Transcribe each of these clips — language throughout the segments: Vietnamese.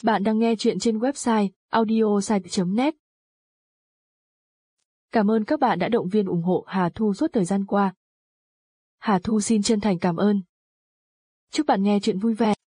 Bạn đang nghe chuyện trên website audiosite.net. Cảm ơn các bạn đã động viên ủng hộ Hà Thu suốt thời gian qua. Hà Thu xin chân thành cảm ơn. Chúc bạn nghe chuyện vui vẻ.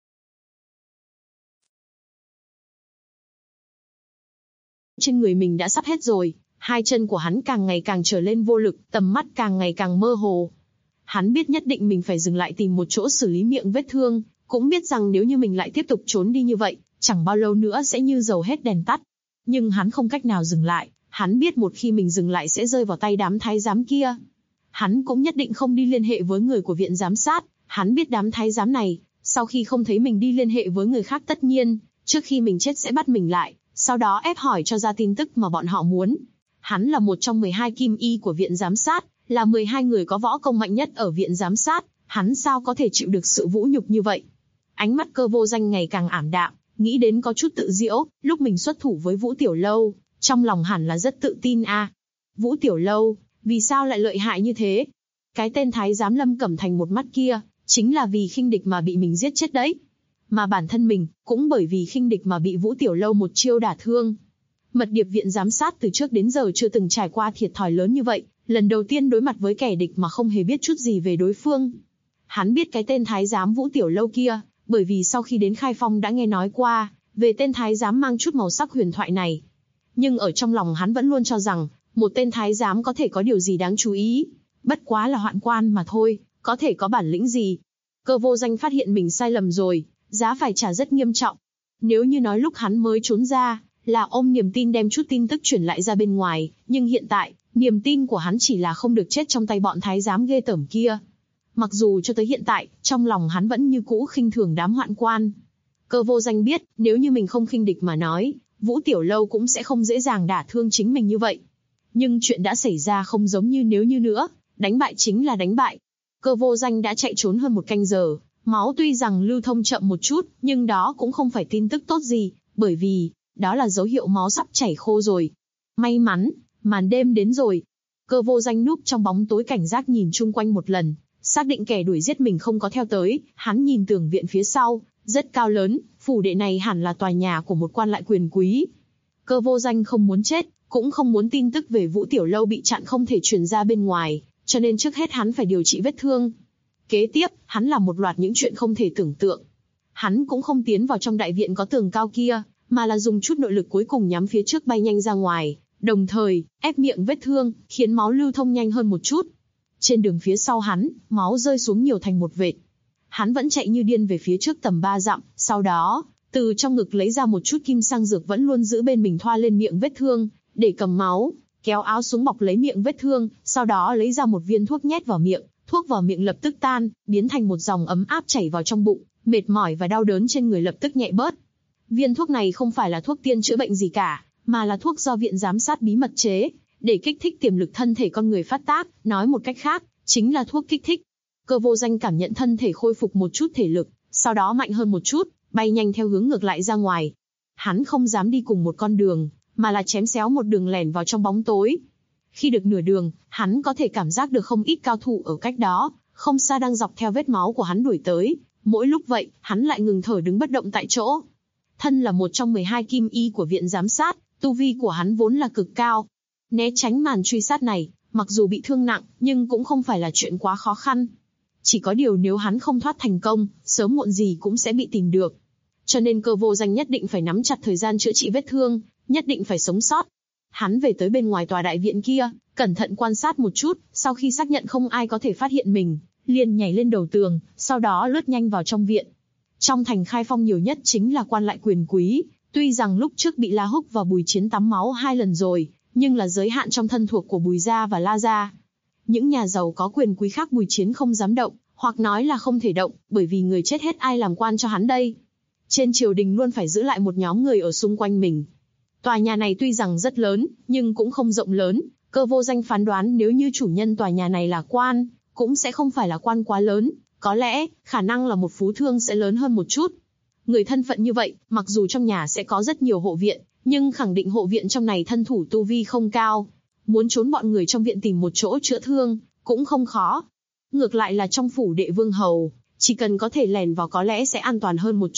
Trên người mình đã sắp hết rồi, hai chân của hắn càng ngày càng trở lên vô lực, tầm mắt càng ngày càng mơ hồ. Hắn biết nhất định mình phải dừng lại tìm một chỗ xử lý miệng vết thương, cũng biết rằng nếu như mình lại tiếp tục trốn đi như vậy, chẳng bao lâu nữa sẽ như dầu hết đèn tắt. Nhưng hắn không cách nào dừng lại, hắn biết một khi mình dừng lại sẽ rơi vào tay đám thái giám kia. Hắn cũng nhất định không đi liên hệ với người của viện giám sát, hắn biết đám thái giám này, sau khi không thấy mình đi liên hệ với người khác tất nhiên, trước khi mình chết sẽ bắt mình lại, sau đó ép hỏi cho ra tin tức mà bọn họ muốn. Hắn là một trong 12 kim y của viện giám sát, là 12 người có võ công mạnh nhất ở viện giám sát, hắn sao có thể chịu được sự vũ nhục như vậy. Ánh mắt Cơ Vô Danh ngày càng ảm đạm, nghĩ đến có chút tự giễu, lúc mình xuất thủ với Vũ Tiểu Lâu, trong lòng hẳn là rất tự tin a. Vũ Tiểu Lâu, vì sao lại lợi hại như thế? Cái tên thái giám Lâm Cẩm Thành một mắt kia, chính là vì khinh địch mà bị mình giết chết đấy. Mà bản thân mình, cũng bởi vì khinh địch mà bị Vũ Tiểu Lâu một chiêu đả thương. Mật điệp viện giám sát từ trước đến giờ chưa từng trải qua thiệt thòi lớn như vậy, lần đầu tiên đối mặt với kẻ địch mà không hề biết chút gì về đối phương. Hắn biết cái tên thái giám Vũ Tiểu Lâu kia, bởi vì sau khi đến Khai Phong đã nghe nói qua về tên thái giám mang chút màu sắc huyền thoại này. Nhưng ở trong lòng hắn vẫn luôn cho rằng, một tên thái giám có thể có điều gì đáng chú ý, bất quá là hoạn quan mà thôi, có thể có bản lĩnh gì. Cơ Vô Danh phát hiện mình sai lầm rồi, giá phải trả rất nghiêm trọng. Nếu như nói lúc hắn mới trốn ra, là ôm niềm tin đem chút tin tức chuyển lại ra bên ngoài, nhưng hiện tại, niềm tin của hắn chỉ là không được chết trong tay bọn thái giám ghê tởm kia. Mặc dù cho tới hiện tại, trong lòng hắn vẫn như cũ khinh thường đám hoạn quan. Cơ Vô Danh biết, nếu như mình không khinh địch mà nói, Vũ Tiểu Lâu cũng sẽ không dễ dàng đả thương chính mình như vậy. Nhưng chuyện đã xảy ra không giống như nếu như nữa, đánh bại chính là đánh bại. Cơ Vô Danh đã chạy trốn hơn một canh giờ, máu tuy rằng lưu thông chậm một chút, nhưng đó cũng không phải tin tức tốt gì, bởi vì, đó là dấu hiệu máu sắp chảy khô rồi. May mắn, màn đêm đến rồi. Cơ Vô Danh núp trong bóng tối cảnh giác nhìn chung quanh một lần, xác định kẻ đuổi giết mình không có theo tới, hắn nhìn tường viện phía sau, rất cao lớn, phủ đệ này hẳn là tòa nhà của một quan lại quyền quý. Cơ Vô Danh không muốn chết, cũng không muốn tin tức về Vũ Tiểu Lâu bị chặn không thể truyền ra bên ngoài, cho nên trước hết hắn phải điều trị vết thương. Kế tiếp, hắn làm một loạt những chuyện không thể tưởng tượng. Hắn cũng không tiến vào trong đại viện có tường cao kia, mà là dùng chút nội lực cuối cùng nhắm phía trước bay nhanh ra ngoài, đồng thời, ép miệng vết thương, khiến máu lưu thông nhanh hơn một chút. Trên đường phía sau hắn, máu rơi xuống nhiều thành một vệt. Hắn vẫn chạy như điên về phía trước tầm 3 dặm, sau đó, từ trong ngực lấy ra một chút kim sang dược vẫn luôn giữ bên mình thoa lên miệng vết thương, để cầm máu, kéo áo xuống bọc lấy miệng vết thương, sau đó lấy ra một viên thuốc nhét vào miệng, thuốc vào miệng lập tức tan, biến thành một dòng ấm áp chảy vào trong bụng, mệt mỏi và đau đớn trên người lập tức nhẹ bớt. Viên thuốc này không phải là thuốc tiên chữa bệnh gì cả, mà là thuốc do viện giám sát bí mật chế, để kích thích tiềm lực thân thể con người phát tác, nói một cách khác, chính là thuốc kích thích. Cơ Vô Danh cảm nhận thân thể khôi phục một chút thể lực, sau đó mạnh hơn một chút, bay nhanh theo hướng ngược lại ra ngoài. Hắn không dám đi cùng một con đường, mà là chém xéo một đường lẻn vào trong bóng tối. Khi được nửa đường, hắn có thể cảm giác được không ít cao thủ ở cách đó, không xa đang dọc theo vết máu của hắn đuổi tới. Mỗi lúc vậy, hắn lại ngừng thở đứng bất động tại chỗ. Thân là một trong 12 kim y của viện giám sát, tu vi của hắn vốn là cực cao. Né tránh màn truy sát này, mặc dù bị thương nặng, nhưng cũng không phải là chuyện quá khó khăn. Chỉ có điều nếu hắn không thoát thành công, sớm muộn gì cũng sẽ bị tìm được. Cho nên Cơ Vô Danh nhất định phải nắm chặt thời gian chữa trị vết thương, nhất định phải sống sót. Hắn về tới bên ngoài tòa đại viện kia, cẩn thận quan sát một chút, sau khi xác nhận không ai có thể phát hiện mình, liền nhảy lên đầu tường, sau đó lướt nhanh vào trong viện. Trong thành Khai Phong nhiều nhất chính là quan lại quyền quý, tuy rằng lúc trước bị La Húc và Bùi Chiến tắm máu 2 lần rồi, nhưng là giới hạn trong thân thuộc của Bùi gia và La gia. Những nhà giàu có quyền quý khác Bùi Chiến không dám động, hoặc nói là không thể động, bởi vì người chết hết ai làm quan cho hắn đây. Trên triều đình luôn phải giữ lại một nhóm người ở xung quanh mình. Tòa nhà này tuy rằng rất lớn, nhưng cũng không rộng lớn. Cơ Vô Danh phán đoán nếu như chủ nhân tòa nhà này là quan, cũng sẽ không phải là quan quá lớn, có lẽ, khả năng là một phú thương sẽ lớn hơn một chút. Người thân phận như vậy, mặc dù trong nhà sẽ có rất nhiều hộ viện, nhưng khẳng định hộ viện trong này thân thủ tu vi không cao. Muốn trốn bọn người trong viện tìm một chỗ chữa thương, cũng không khó. Ngược lại là trong phủ đệ vương hầu, chỉ cần có thể lèn vào có lẽ sẽ an toàn hơn một chút,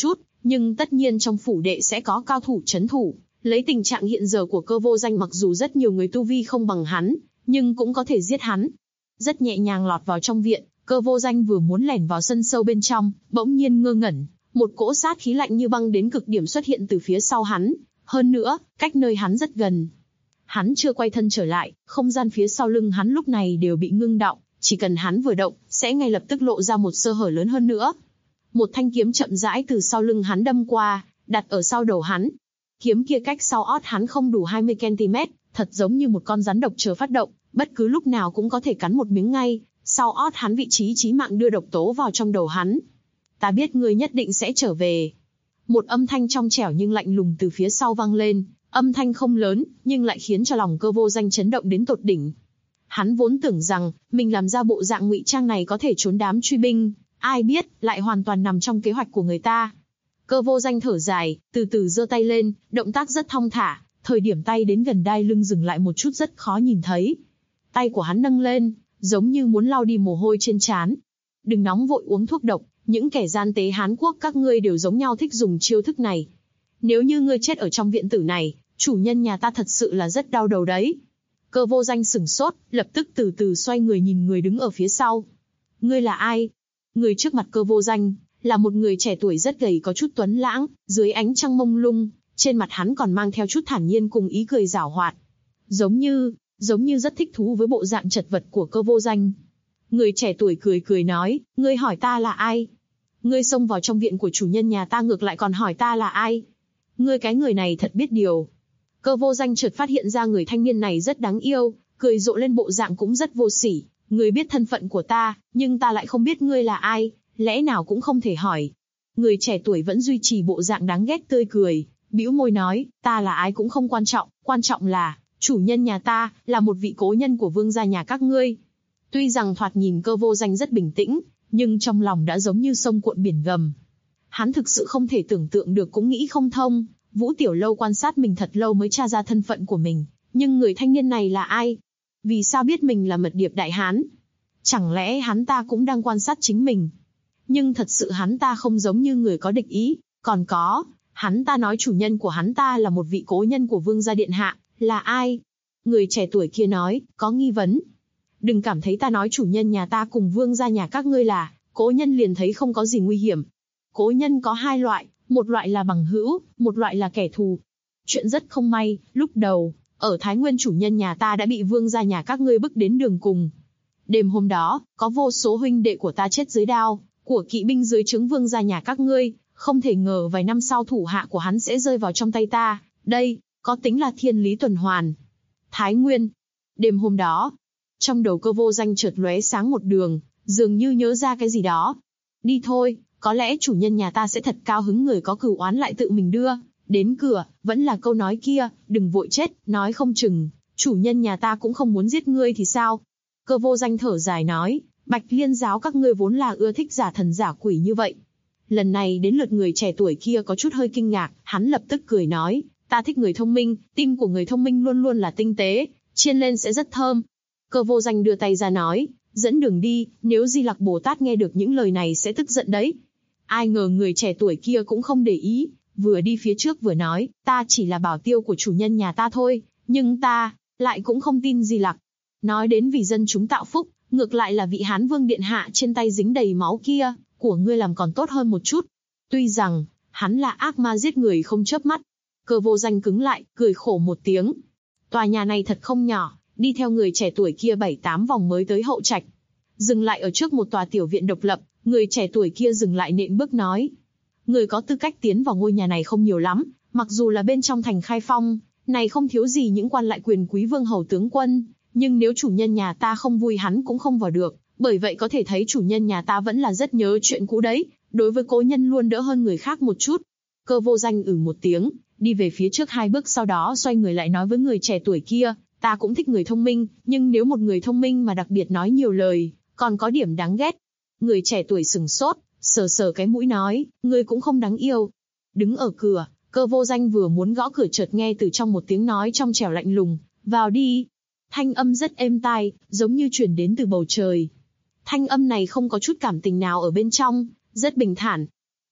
nhưng tất nhiên trong phủ đệ sẽ có cao thủ trấn thủ. Lấy tình trạng hiện giờ của Cơ Vô Danh, mặc dù rất nhiều người tu vi không bằng hắn, nhưng cũng có thể giết hắn. Rất nhẹ nhàng lọt vào trong viện, Cơ Vô Danh vừa muốn lẻn vào sân sâu bên trong, bỗng nhiên ngơ ngẩn, một cỗ sát khí lạnh như băng đến cực điểm xuất hiện từ phía sau hắn, hơn nữa, cách nơi hắn rất gần. Hắn chưa quay thân trở lại, không gian phía sau lưng hắn lúc này đều bị ngưng đọng, chỉ cần hắn vừa động, sẽ ngay lập tức lộ ra một sơ hở lớn hơn nữa. Một thanh kiếm chậm rãi từ sau lưng hắn đâm qua, đặt ở sau đầu hắn. Kiếm kia cách sau ót hắn không đủ 20 cm, thật giống như một con rắn độc chờ phát động, bất cứ lúc nào cũng có thể cắn một miếng ngay, sau ót hắn vị trí chí mạng đưa độc tố vào trong đầu hắn. Ta biết ngươi nhất định sẽ trở về. Một âm thanh trong trẻo nhưng lạnh lùng từ phía sau vang lên, âm thanh không lớn, nhưng lại khiến cho lòng Cơ Vô Danh chấn động đến tột đỉnh. Hắn vốn tưởng rằng, mình làm ra bộ dạng ngụy trang này có thể trốn đám truy binh, ai biết, lại hoàn toàn nằm trong kế hoạch của người ta. Cơ Vô Danh thở dài, từ từ giơ tay lên, động tác rất thong thả, thời điểm tay đến gần đai lưng dừng lại một chút rất khó nhìn thấy. Tay của hắn nâng lên, giống như muốn lau đi mồ hôi trên trán. Đừng nóng vội uống thuốc độc, những kẻ gian tế Hán Quốc các ngươi đều giống nhau thích dùng chiêu thức này. Nếu như ngươi chết ở trong viện tử này, chủ nhân nhà ta thật sự là rất đau đầu đấy. Cơ Vô Danh sửng sốt, lập tức từ từ xoay người nhìn người đứng ở phía sau. Ngươi là ai? Người trước mặt Cơ Vô Danh là một người trẻ tuổi rất gầy, có chút tuấn lãng, dưới ánh trăng mông lung, trên mặt hắn còn mang theo chút thản nhiên cùng ý cười giảo hoạt. Giống như rất thích thú với bộ dạng chật vật của Cơ Vô Danh. Người trẻ tuổi cười cười nói, ngươi hỏi ta là ai? Ngươi xông vào trong viện của chủ nhân nhà ta ngược lại còn hỏi ta là ai? Ngươi cái người này thật biết điều. Cơ Vô Danh chợt phát hiện ra người thanh niên này rất đáng yêu, cười rộ lên bộ dạng cũng rất vô sỉ. Ngươi biết thân phận của ta, nhưng ta lại không biết ngươi là ai, lẽ nào cũng không thể hỏi. Người trẻ tuổi vẫn duy trì bộ dạng đáng ghét tươi cười, bĩu môi nói, ta là ai cũng không quan trọng là, chủ nhân nhà ta, là một vị cố nhân của vương gia nhà các ngươi. Tuy rằng thoạt nhìn Cơ Vô Danh rất bình tĩnh, nhưng trong lòng đã giống như sông cuộn biển gầm. Hắn thực sự không thể tưởng tượng được cũng nghĩ không thông, Vũ Tiểu Lâu quan sát mình thật lâu mới tra ra thân phận của mình, nhưng người thanh niên này là ai? Vì sao biết mình là mật điệp đại hán? Chẳng lẽ hắn ta cũng đang quan sát chính mình? Nhưng thật sự hắn ta không giống như người có địch ý, còn có, hắn ta nói chủ nhân của hắn ta là một vị cố nhân của vương gia điện hạ, là ai? Người trẻ tuổi kia nói, có nghi vấn. Đừng cảm thấy ta nói chủ nhân nhà ta cùng vương gia nhà các ngươi là cố nhân liền thấy không có gì nguy hiểm. Cố nhân có hai loại, một loại là bằng hữu, một loại là kẻ thù. Chuyện rất không may, lúc đầu, ở Thái Nguyên chủ nhân nhà ta đã bị vương gia nhà các ngươi bức đến đường cùng. Đêm hôm đó, có vô số huynh đệ của ta chết dưới đao, của kỵ binh dưới trướng vương gia nhà các ngươi, không thể ngờ vài năm sau thủ hạ của hắn sẽ rơi vào trong tay ta, đây, có tính là thiên lý tuần hoàn. Thái Nguyên. Đêm hôm đó, trong đầu Cơ Vô Danh chợt lóe sáng một đường, dường như nhớ ra cái gì đó. Đi thôi, có lẽ chủ nhân nhà ta sẽ thật cao hứng, người có cừu oán lại tự mình đưa đến cửa, vẫn là câu nói kia, đừng vội chết, nói không chừng chủ nhân nhà ta cũng không muốn giết ngươi thì sao? Cơ Vô Danh thở dài nói, Bạch Liên giáo các ngươi vốn là ưa thích giả thần giả quỷ như vậy. Lần này đến lượt người trẻ tuổi kia có chút hơi kinh ngạc, hắn lập tức cười nói, ta thích người thông minh, tim của người thông minh luôn luôn là tinh tế, chiên lên sẽ rất thơm. Cơ Vô Danh đưa tay ra nói, dẫn đường đi, nếu Di Lặc Bồ Tát nghe được những lời này sẽ tức giận đấy. Ai ngờ người trẻ tuổi kia cũng không để ý, vừa đi phía trước vừa nói, ta chỉ là bảo tiêu của chủ nhân nhà ta thôi, nhưng ta lại cũng không tin Di Lặc. Nói đến vì dân chúng tạo phúc, ngược lại là vị Hán Vương điện hạ trên tay dính đầy máu kia, của ngươi làm còn tốt hơn một chút. Tuy rằng, hắn là ác ma giết người không chớp mắt. Cơ Vô Danh cứng lại, cười khổ một tiếng. Tòa nhà này thật không nhỏ, đi theo người trẻ tuổi kia 7-8 vòng mới tới hậu trạch. Dừng lại ở trước một tòa tiểu viện độc lập, người trẻ tuổi kia dừng lại nện bước nói. Người có tư cách tiến vào ngôi nhà này không nhiều lắm, mặc dù là bên trong thành Khai Phong, này không thiếu gì những quan lại quyền quý vương hầu tướng quân, nhưng nếu chủ nhân nhà ta không vui hắn cũng không vào được, bởi vậy có thể thấy chủ nhân nhà ta vẫn là rất nhớ chuyện cũ đấy, đối với cố nhân luôn đỡ hơn người khác một chút. Cơ Vô Danh một tiếng, đi về phía trước 2 bước, sau đó xoay người lại nói với người trẻ tuổi kia, ta cũng thích người thông minh, nhưng nếu một người thông minh mà đặc biệt nói nhiều lời, còn có điểm đáng ghét. Người trẻ tuổi sừng sốt, sờ sờ cái mũi nói, ngươi cũng không đáng yêu. Đứng ở cửa, Cơ Vô Danh vừa muốn gõ cửa chợt nghe từ trong một tiếng nói trong trẻo lạnh lùng, vào đi. Thanh âm rất êm tai, giống như truyền đến từ bầu trời. Thanh âm này không có chút cảm tình nào ở bên trong, rất bình thản.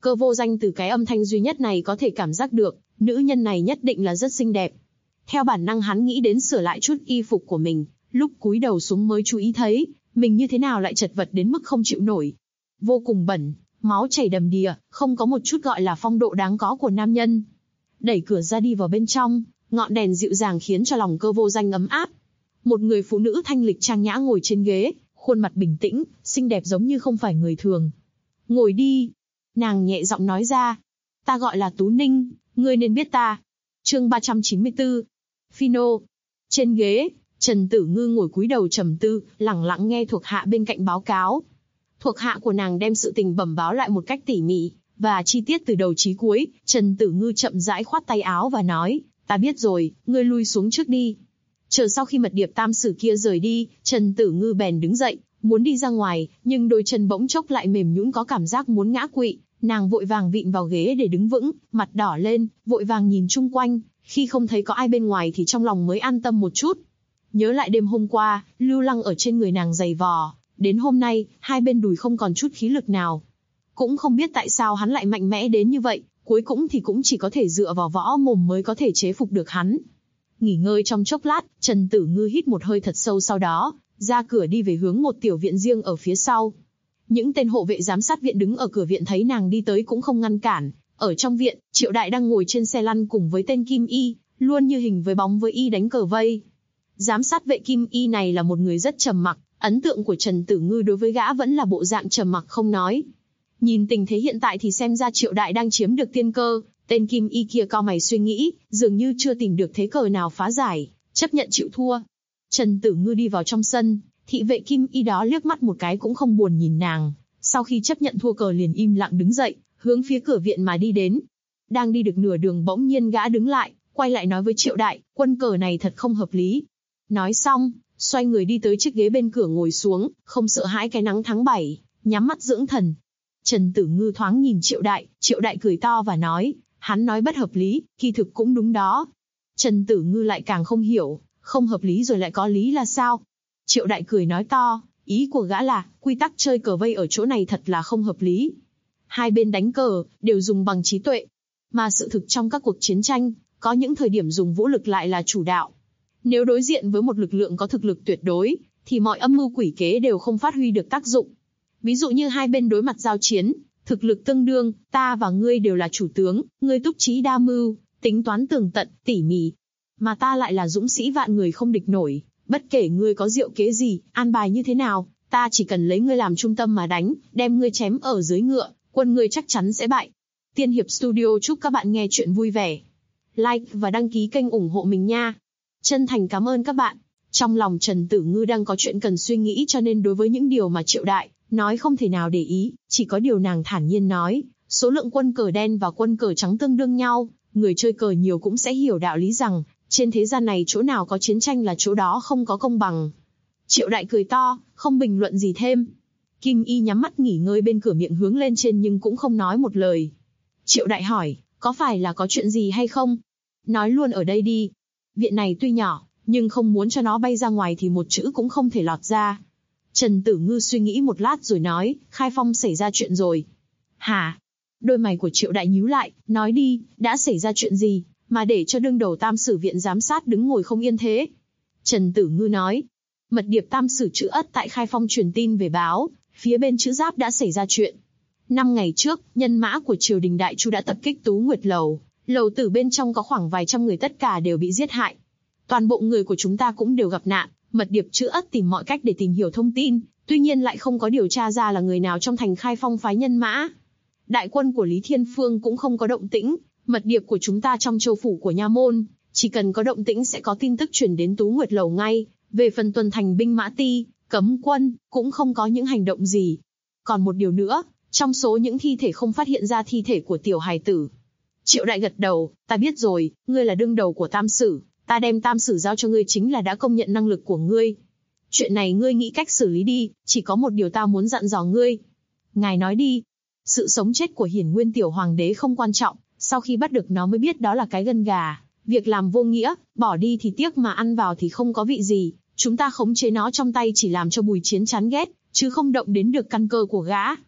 Cơ Vô Danh từ cái âm thanh duy nhất này có thể cảm giác được, nữ nhân này nhất định là rất xinh đẹp. Theo bản năng hắn nghĩ đến sửa lại chút y phục của mình, lúc cúi đầu xuống mới chú ý thấy, mình như thế nào lại chật vật đến mức không chịu nổi. Vô cùng bẩn, máu chảy đầm đìa, không có một chút gọi là phong độ đáng có của nam nhân. Đẩy cửa ra đi vào bên trong, ngọn đèn dịu dàng khiến cho lòng Cơ Vô Danh ấm áp. Một người phụ nữ thanh lịch trang nhã ngồi trên ghế, khuôn mặt bình tĩnh, xinh đẹp giống như không phải người thường. Ngồi đi. Nàng nhẹ giọng nói ra. Ta gọi là Tú Ninh, ngươi nên biết ta. Chương 394. Phino. Trên ghế, Trần Tử Ngư ngồi cúi đầu trầm tư, lẳng lặng nghe thuộc hạ bên cạnh báo cáo. Thuộc hạ của nàng đem sự tình bẩm báo lại một cách tỉ mỉ và chi tiết từ đầu chí cuối. Trần Tử Ngư chậm rãi khoát tay áo và nói, ta biết rồi, ngươi lui xuống trước đi. Chờ sau khi mật điệp tam sử kia rời đi, Trần Tử Ngư bèn đứng dậy, muốn đi ra ngoài, nhưng đôi chân bỗng chốc lại mềm nhũn có cảm giác muốn ngã quỵ. Nàng vội vàng vịn vào ghế để đứng vững, mặt đỏ lên, vội vàng nhìn chung quanh, khi không thấy có ai bên ngoài thì trong lòng mới an tâm một chút. Nhớ lại đêm hôm qua, lưu lăng ở trên người nàng dày vò, đến hôm nay, hai bên đùi không còn chút khí lực nào. Cũng không biết tại sao hắn lại mạnh mẽ đến như vậy, cuối cùng thì cũng chỉ có thể dựa vào võ mồm mới có thể chế phục được hắn. Nghỉ ngơi trong chốc lát, Trần Tử Ngư hít một hơi thật sâu, sau đó ra cửa đi về hướng một tiểu viện riêng ở phía sau. Những tên hộ vệ giám sát viện đứng ở cửa viện thấy nàng đi tới cũng không ngăn cản. Ở trong viện, Triệu Đại đang ngồi trên xe lăn cùng với tên Kim Y, luôn như hình với bóng với y đánh cờ vây. Giám sát vệ Kim Y này là một người rất trầm mặc, ấn tượng của Trần Tử Ngư đối với gã vẫn là bộ dạng trầm mặc không nói. Nhìn tình thế hiện tại thì xem ra Triệu Đại đang chiếm được tiên cơ. Tên Kim Y kia cau mày suy nghĩ, dường như chưa tìm được thế cờ nào phá giải, chấp nhận chịu thua. Trần Tử Ngư đi vào trong sân, thị vệ Kim Y đó liếc mắt một cái cũng không buồn nhìn nàng. Sau khi chấp nhận thua cờ liền im lặng đứng dậy, hướng phía cửa viện mà đi đến. Đang đi được nửa đường bỗng nhiên gã đứng lại, quay lại nói với Triệu Đại, quân cờ này thật không hợp lý. Nói xong, xoay người đi tới chiếc ghế bên cửa ngồi xuống, không sợ hãi cái nắng tháng 7, nhắm mắt dưỡng thần. Trần Tử Ngư thoáng nhìn Triệu Đại cười to và nói, hắn nói bất hợp lý, kỳ thực cũng đúng đó. Trần Tử Ngư lại càng không hiểu, không hợp lý rồi lại có lý là sao? Triệu Đại cười nói to, ý của gã là, quy tắc chơi cờ vây ở chỗ này thật là không hợp lý. Hai bên đánh cờ, đều dùng bằng trí tuệ. Mà sự thực trong các cuộc chiến tranh, có những thời điểm dùng vũ lực lại là chủ đạo. Nếu đối diện với một lực lượng có thực lực tuyệt đối, thì mọi âm mưu quỷ kế đều không phát huy được tác dụng. Ví dụ như hai bên đối mặt giao chiến, thực lực tương đương, ta và ngươi đều là chủ tướng, ngươi túc trí đa mưu, tính toán tường tận, tỉ mỉ. Mà ta lại là dũng sĩ vạn người không địch nổi, bất kể ngươi có diệu kế gì, an bài như thế nào, ta chỉ cần lấy ngươi làm trung tâm mà đánh, đem ngươi chém ở dưới ngựa, quân ngươi chắc chắn sẽ bại. Tiên Hiệp Studio chúc các bạn nghe chuyện vui vẻ. Like và đăng ký kênh ủng hộ mình nha. Chân thành cảm ơn các bạn. Trong lòng Trần Tử Ngư đang có chuyện cần suy nghĩ cho nên đối với những điều mà Triệu Đại nói không thể nào để ý, chỉ có điều nàng thản nhiên nói, số lượng quân cờ đen và quân cờ trắng tương đương nhau, người chơi cờ nhiều cũng sẽ hiểu đạo lý rằng, trên thế gian này chỗ nào có chiến tranh là chỗ đó không có công bằng. Triệu Đại cười to, không bình luận gì thêm. Kim Y nhắm mắt nghỉ ngơi bên cửa, miệng hướng lên trên nhưng cũng không nói một lời. Triệu Đại hỏi, có phải là có chuyện gì hay không? Nói luôn ở đây đi. Viện này tuy nhỏ, nhưng không muốn cho nó bay ra ngoài thì một chữ cũng không thể lọt ra. Trần Tử Ngư suy nghĩ một lát rồi nói, Khai Phong xảy ra chuyện rồi. Hả? Đôi mày của Triệu Đại nhíu lại, nói đi, đã xảy ra chuyện gì, mà để cho đương đầu tam sử viện giám sát đứng ngồi không yên thế? Trần Tử Ngư nói, mật điệp tam sử chữ Ất tại Khai Phong truyền tin về báo, phía bên chữ Giáp đã xảy ra chuyện. 5 ngày trước, nhân mã của triều đình Đại Chu đã tập kích Tú Nguyệt Lầu, lầu tử bên trong có khoảng vài trăm người, tất cả đều bị giết hại. Toàn bộ người của chúng ta cũng đều gặp nạn. Mật điệp chữ Ất tìm mọi cách để tìm hiểu thông tin, tuy nhiên lại không có điều tra ra là người nào trong thành Khai Phong phái nhân mã. Đại quân của Lý Thiên Phương cũng không có động tĩnh, mật điệp của chúng ta trong châu phủ của Nha Môn, chỉ cần có động tĩnh sẽ có tin tức truyền đến Tú Nguyệt Lầu ngay. Về phần tuần thành binh mã ti, cấm quân, cũng không có những hành động gì. Còn một điều nữa, trong số những thi thể không phát hiện ra thi thể của tiểu hài tử. Triệu Đại gật đầu, ta biết rồi, ngươi là đương đầu của tam sử. Ta đem tam sử giao cho ngươi chính là đã công nhận năng lực của ngươi. Chuyện này ngươi nghĩ cách xử lý đi, chỉ có một điều ta muốn dặn dò ngươi. Ngài nói đi. Sự sống chết của Hiển Nguyên tiểu hoàng đế không quan trọng, sau khi bắt được nó mới biết đó là cái gân gà. Việc làm vô nghĩa, bỏ đi thì tiếc mà ăn vào thì không có vị gì. Chúng ta khống chế nó trong tay chỉ làm cho Bùi Chiến chán ghét, chứ không động đến được căn cơ của gã.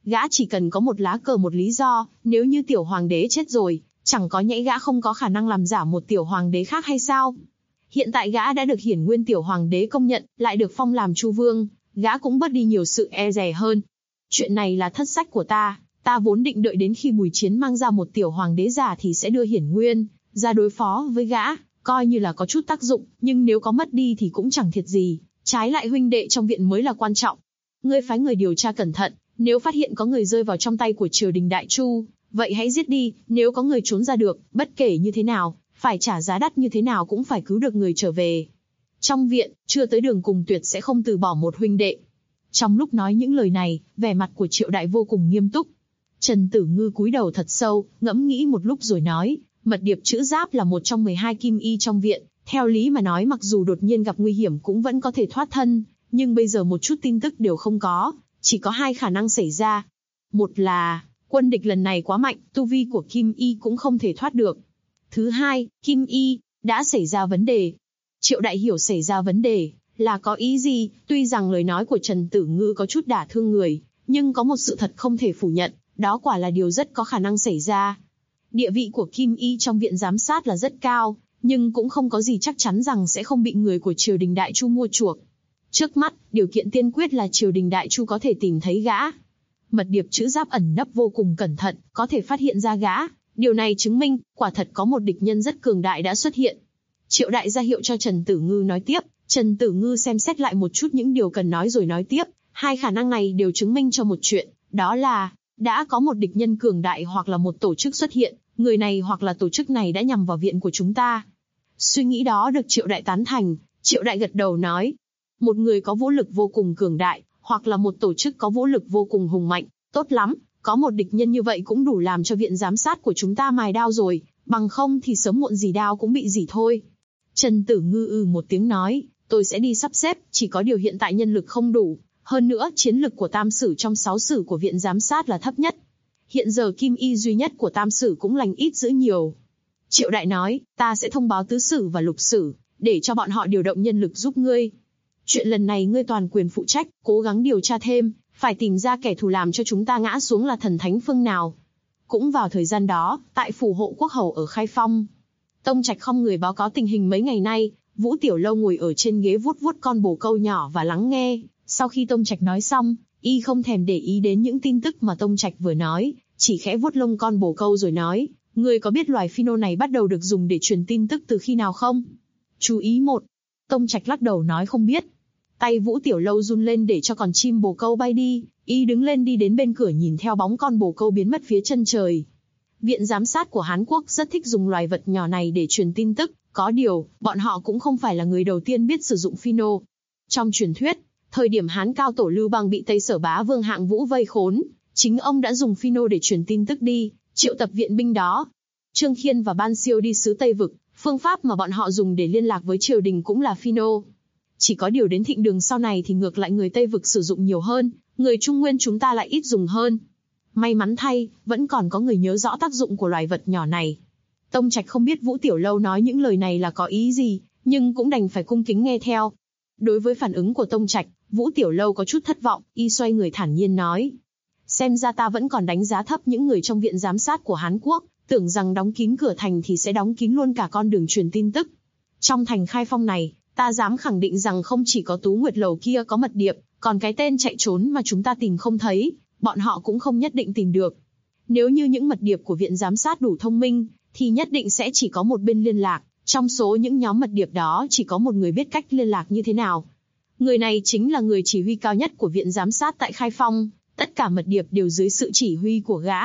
Gã chỉ cần có một lá cờ một lý do, nếu như tiểu hoàng đế chết rồi, chẳng có nhẽ gã không có khả năng làm giả một tiểu hoàng đế khác hay sao? Hiện tại gã đã được Hiển Nguyên tiểu hoàng đế công nhận, lại được phong làm Chu Vương, gã cũng bớt đi nhiều sự e dè hơn. Chuyện này là thất sách của ta vốn định đợi đến khi Bùi Chiến mang ra một tiểu hoàng đế giả thì sẽ đưa Hiển Nguyên ra đối phó với gã, coi như là có chút tác dụng, nhưng nếu có mất đi thì cũng chẳng thiệt gì, trái lại huynh đệ trong viện mới là quan trọng. Ngươi phái người điều tra cẩn thận, nếu phát hiện có người rơi vào trong tay của triều đình Đại Chu, vậy hãy giết đi, nếu có người trốn ra được, bất kể như thế nào, phải trả giá đắt như thế nào cũng phải cứu được người trở về. Trong viện, chưa tới đường cùng tuyệt sẽ không từ bỏ một huynh đệ. Trong lúc nói những lời này, vẻ mặt của Triệu Đại vô cùng nghiêm túc. Trần Tử Ngư cúi đầu thật sâu, ngẫm nghĩ một lúc rồi nói, mật điệp chữ Giáp là một trong 12 kim y trong viện, theo lý mà nói mặc dù đột nhiên gặp nguy hiểm cũng vẫn có thể thoát thân, nhưng bây giờ một chút tin tức đều không có, chỉ có 2 khả năng xảy ra. Một là, quân địch lần này quá mạnh, tu vi của kim y cũng không thể thoát được. Thứ hai, kim y đã xảy ra vấn đề. Triệu Đại hiểu xảy ra vấn đề là có ý gì, tuy rằng lời nói của Trần Tử Ngư có chút đả thương người, nhưng có một sự thật không thể phủ nhận, đó quả là điều rất có khả năng xảy ra. Địa vị của kim y trong viện giám sát là rất cao, nhưng cũng không có gì chắc chắn rằng sẽ không bị người của triều đình Đại Chu mua chuộc. Trước mắt, điều kiện tiên quyết là triều đình Đại Chu có thể tìm thấy gã. Mật điệp chữ Giáp ẩn nấp vô cùng cẩn thận, có thể phát hiện ra gã. Điều này chứng minh, quả thật có một địch nhân rất cường đại đã xuất hiện. Triệu Đại ra hiệu cho Trần Tử Ngư nói tiếp, Trần Tử Ngư xem xét lại một chút những điều cần nói rồi nói tiếp, 2 khả năng này đều chứng minh cho một chuyện, đó là, đã có một địch nhân cường đại hoặc là một tổ chức xuất hiện, người này hoặc là tổ chức này đã nhằm vào viện của chúng ta. Suy nghĩ đó được Triệu Đại tán thành, Triệu Đại gật đầu nói, một người có vũ lực vô cùng cường đại, hoặc là một tổ chức có vũ lực vô cùng hùng mạnh, tốt lắm, có một địch nhân như vậy cũng đủ làm cho viện giám sát của chúng ta mài đao rồi, bằng không thì sớm muộn gì đao cũng bị rỉ thôi. Trần Tử Ngư một tiếng nói, tôi sẽ đi sắp xếp, chỉ có điều hiện tại nhân lực không đủ, hơn nữa chiến lực của tam sử trong 6 sử của viện giám sát là thấp nhất. Hiện giờ kim y duy nhất của tam sử cũng lành ít dữ nhiều. Triệu Đại nói, ta sẽ thông báo tứ sử và lục sử, để cho bọn họ điều động nhân lực giúp ngươi. Chuyện lần này ngươi toàn quyền phụ trách, cố gắng điều tra thêm, phải tìm ra kẻ thù làm cho chúng ta ngã xuống là thần thánh phương nào. Cũng vào thời gian đó, tại phủ hộ quốc hầu ở Khai Phong, Tông Trạch không người báo cáo tình hình mấy ngày nay. Vũ Tiểu Lâu ngồi ở trên ghế vuốt vuốt con bồ câu nhỏ và lắng nghe. Sau khi Tông Trạch nói xong, y không thèm để ý đến những tin tức mà Tông Trạch vừa nói, chỉ khẽ vuốt lông con bồ câu rồi nói, ngươi có biết loài Phino này bắt đầu được dùng để truyền tin tức từ khi nào không? Chú ý 1. Tông Trạch lắc đầu nói không biết. Tay Vũ Tiểu Lâu run lên để cho con chim bồ câu bay đi, y đứng lên đi đến bên cửa nhìn theo bóng con bồ câu biến mất phía chân trời. Viện giám sát của Hán Quốc rất thích dùng loài vật nhỏ này để truyền tin tức, có điều, bọn họ cũng không phải là người đầu tiên biết sử dụng Phino. Trong truyền thuyết, thời điểm Hán cao tổ Lưu Bang bị Tây Sở Bá Vương Hạng Vũ vây khốn, chính ông đã dùng Phino để truyền tin tức đi, triệu tập viện binh đó. Trương Khiên và Ban Siêu đi xứ Tây Vực, phương pháp mà bọn họ dùng để liên lạc với triều đình cũng là Phino. Chỉ có điều đến Thịnh Đường sau này thì ngược lại người Tây Vực sử dụng nhiều hơn, người Trung Nguyên chúng ta lại ít dùng hơn. May mắn thay, vẫn còn có người nhớ rõ tác dụng của loài vật nhỏ này. Tông Trạch không biết Vũ Tiểu Lâu nói những lời này là có ý gì, nhưng cũng đành phải cung kính nghe theo. Đối với phản ứng của Tông Trạch, Vũ Tiểu Lâu có chút thất vọng, y xoay người thản nhiên nói. Xem ra ta vẫn còn đánh giá thấp những người trong viện giám sát của Hán Quốc, tưởng rằng đóng kín cửa thành thì sẽ đóng kín luôn cả con đường truyền tin tức. Trong thành Khai Phong này, ta dám khẳng định rằng không chỉ có Tú Nguyệt Lầu kia có mật điệp, còn cái tên chạy trốn mà chúng ta tìm không thấy, bọn họ cũng không nhất định tìm được. Nếu như những mật điệp của viện giám sát đủ thông minh, thì nhất định sẽ chỉ có một bên liên lạc, trong số những nhóm mật điệp đó chỉ có một người biết cách liên lạc như thế nào. Người này chính là người chỉ huy cao nhất của viện giám sát tại Khai Phong, tất cả mật điệp đều dưới sự chỉ huy của gã.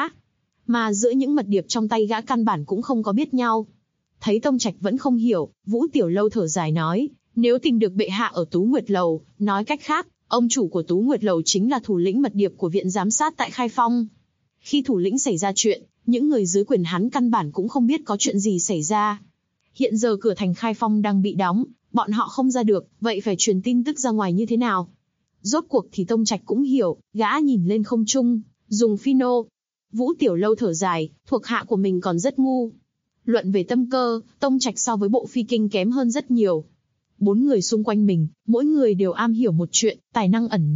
Mà giữa những mật điệp trong tay gã căn bản cũng không có biết nhau. Thấy Tông Trạch vẫn không hiểu, Vũ Tiểu Lâu thở dài nói, nếu tìm được bệ hạ ở Tú Nguyệt Lầu, nói cách khác, ông chủ của Tú Nguyệt Lầu chính là thủ lĩnh mật điệp của viện giám sát tại Khai Phong. Khi thủ lĩnh xảy ra chuyện, những người dưới quyền hắn căn bản cũng không biết có chuyện gì xảy ra. Hiện giờ cửa thành Khai Phong đang bị đóng, bọn họ không ra được, vậy phải truyền tin tức ra ngoài như thế nào? Rốt cuộc thì Tông Trạch cũng hiểu, gã nhìn lên không trung, dùng Phino. Vũ Tiểu Lâu thở dài, thuộc hạ của mình còn rất ngu. Luận về tâm cơ, Tông Trạch so với Bộ Phi Kinh kém hơn rất nhiều. 4 người xung quanh mình, mỗi người đều am hiểu một chuyện, tài năng ẩn núp,